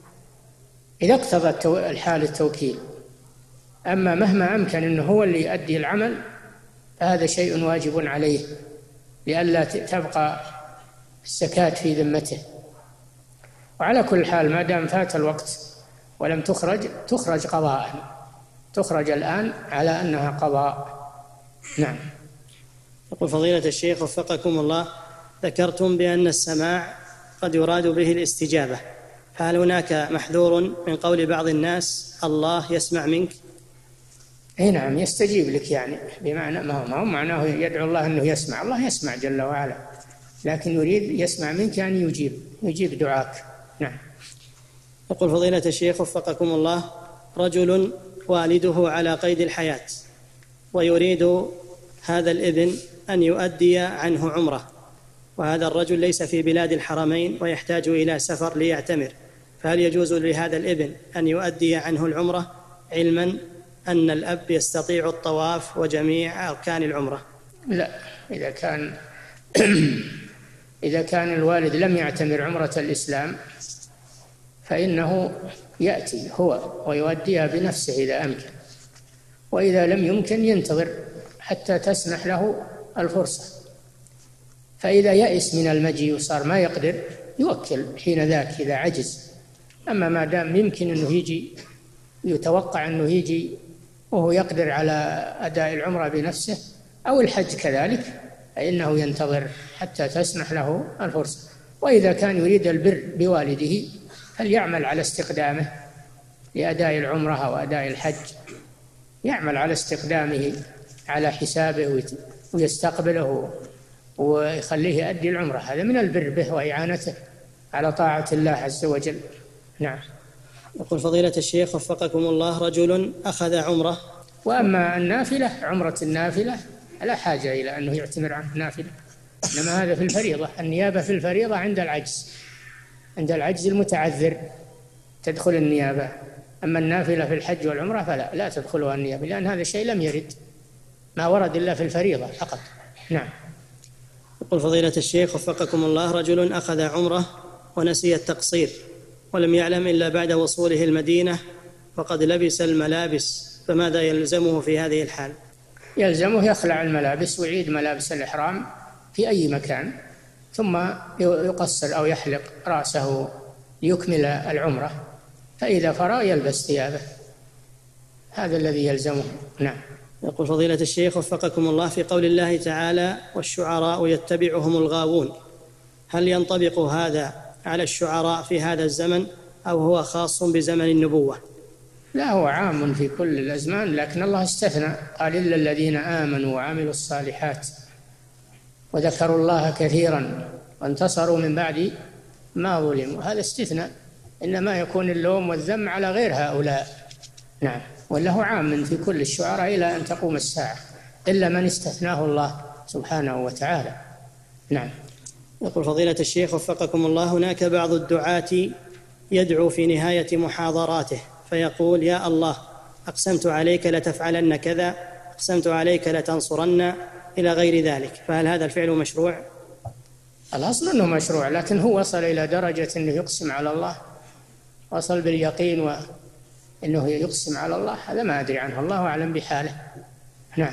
إذا اقتضى الحال التوكيل. أما مهما أمكن أنه هو اللي يؤدي العمل فهذا شيء واجب عليه لئلا تبقى الزكاة في ذمته. وعلى كل حال ما دام فات الوقت ولم تخرج تخرج قضاء، تخرج الآن على أنها قضاء. نعم. يقول فضيلة الشيخ وفقكم الله: ذكرتم بأن السماع قد يراد به الاستجابة، فهل هناك محذور من قول بعض الناس الله يسمع منك؟ اي نعم، يستجيب لك، يعني بمعنى ما هو, ما هو معناه يدعو الله أنه يسمع، الله يسمع جل وعلا، لكن يريد يسمع منك أن يجيب يجيب دعاك. نعم. يقول فضيلة الشيخ وفقكم الله: رجل والده على قيد الحياة ويريد هذا الابن أن يؤدي عنه عمره، وهذا الرجل ليس في بلاد الحرمين ويحتاج إلى سفر ليعتمر، فهل يجوز لهذا الابن أن يؤدي عنه العمرة علما أن الأب يستطيع الطواف وجميع أركان العمرة؟ لا، إذا كان إذا كان الوالد لم يعتمر عمرة الإسلام فإنه يأتي هو ويؤديها بنفسه إذا أمكن، وإذا لم يمكن ينتظر حتى تسنح له الفرصة. فإذا يأس من المجيء وصار ما يقدر يوكل حين ذاك إذا عجز. أما ما دام يمكن أنه يجي، يتوقع أنه يجي وهو يقدر على أداء العمرة بنفسه أو الحج كذلك، فإنه ينتظر حتى تسنح له الفرصة. وإذا كان يريد البر بوالده فليعمل على استقدامه لأداء العمرة وأداء الحج، يعمل على استقدامه على حسابه ويستقبله ويخليه يؤدي العمرة، هذا من البر به وإعانته على طاعة الله عز وجل. نعم. يقول فضيلة الشيخ وفقكم الله: رجل أخذ عمرة. وأما النافلة، عمرة النافلة لا حاجة إلى أنه يعتمر عنه نافلة، إنما هذا في الفريضة. النيابة في الفريضة عند العجز، عند العجز المتعذر تدخل النيابة. أما النافلة في الحج والعمرة فلا لا تدخلها النيابة، لأن هذا الشيء لم يرد، ما ورد إلا في الفريضة فقط. نعم. يقول فضيلة الشيخ وفقكم الله: رجل أخذ عمرة ونسي التقصير ولم يعلم إلا بعد وصوله المدينة وقد لبس الملابس، فماذا يلزمه في هذه الحال؟ يلزمه يخلع الملابس ويعيد ملابس الإحرام في أي مكان، ثم يقصر أو يحلق رأسه ليكمل العمرة، فإذا فرغ يلبس ثيابه، هذا الذي يلزمه. نعم. يقول فضيلة الشيخ وفقكم الله: في قول الله تعالى والشعراء يتبعهم الغاوون، هل ينطبق هذا على الشعراء في هذا الزمن أو هو خاص بزمن النبوة؟ لا، هو عام في كل الأزمان، لكن الله استثنى قال إلا الذين آمنوا وعملوا الصالحات وذكروا الله كثيرا وانتصروا من بعد ما ظلموا. هذا استثناء، إنما يكون اللوم والذم على غير هؤلاء. نعم، وله عام في كل الشعراء إلى أن تقوم الساعة، إلا من استثناه الله سبحانه وتعالى. نعم. يقول فضيلة الشيخ وفقكم الله: هناك بعض الدعاة يدعو في نهاية محاضراته فيقول: يا الله أقسمت عليك لتفعلن كذا، أقسمت عليك لتنصرن، إلى غير ذلك، فهل هذا الفعل مشروع؟ الأصل أنه مشروع، لكن هو وصل إلى درجة أنه يقسم على الله، وصل باليقين وأنه يقسم على الله، هذا ما أدري عنه، الله أعلم بحاله. نعم.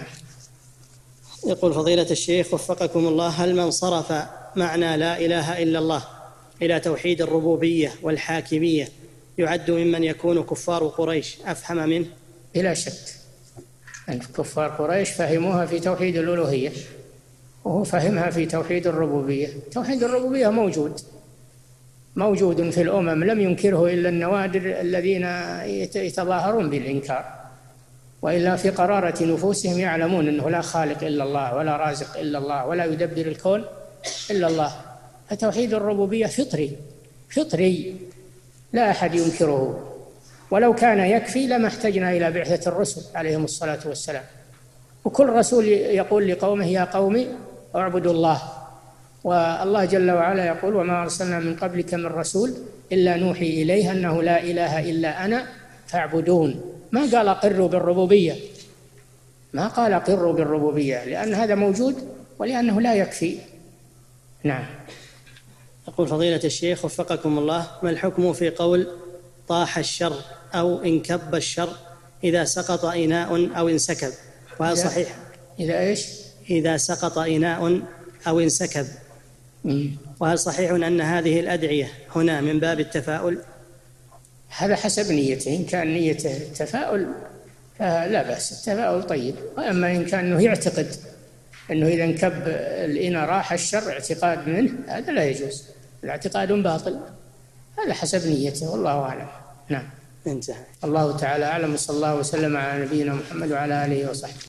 يقول فضيلة الشيخ وفقكم الله: هل من صرف معنى لا إله إلا الله إلى توحيد الربوبية والحاكمية يعد ممن يكون كفار قريش أفهم منه؟ بلا شك أن كفار قريش فهموها في توحيد الألوهية، وهو فهمها في توحيد الربوبية. توحيد الربوبية موجود موجود في الأمم، لم ينكره إلا النوادر الذين يتظاهرون بالإنكار، وإلا في قرارة نفوسهم يعلمون أنه لا خالق إلا الله ولا رازق إلا الله ولا يدبر الكون إلا الله. فتوحيد الربوبية فطري فطري لا أحد ينكره، ولو كان يكفي لما احتجنا إلى بعثة الرسل عليهم الصلاة والسلام، وكل رسول يقول لقومه: يا قوم اعبدوا الله. والله جل وعلا يقول: وما أرسلنا من قبلك من رسول إلا نوحي إليه أنه لا إله إلا أنا فاعبدون. ما قال أقروا بالربوبية، ما قال أقروا بالربوبية، لأن هذا موجود ولأنه لا يكفي. نعم. يقول فضيلة الشيخ وفقكم الله: ما الحكم في قول طاح الشر أو انكب الشر إذا سقط إناء أو انسكب؟ وهل صحيح؟ إذا إيش؟ إذا سقط إناء أو انسكب. وهل صحيح أن هذه الأدعية هنا من باب التفاؤل؟ هذا حسب نيته، إن كان نيته التفاؤل فلا بأس، التفاؤل طيب. وأما إن كان أنه يعتقد أنه إذا انكب الإناء راح الشر اعتقاد منه، هذا لا يجوز، الاعتقاد باطل، هذا حسب نيته، والله أعلم. نعم. انتهى. الله تعالى أعلم، صلى الله وسلم على نبينا محمد وعلى آله وصحبه.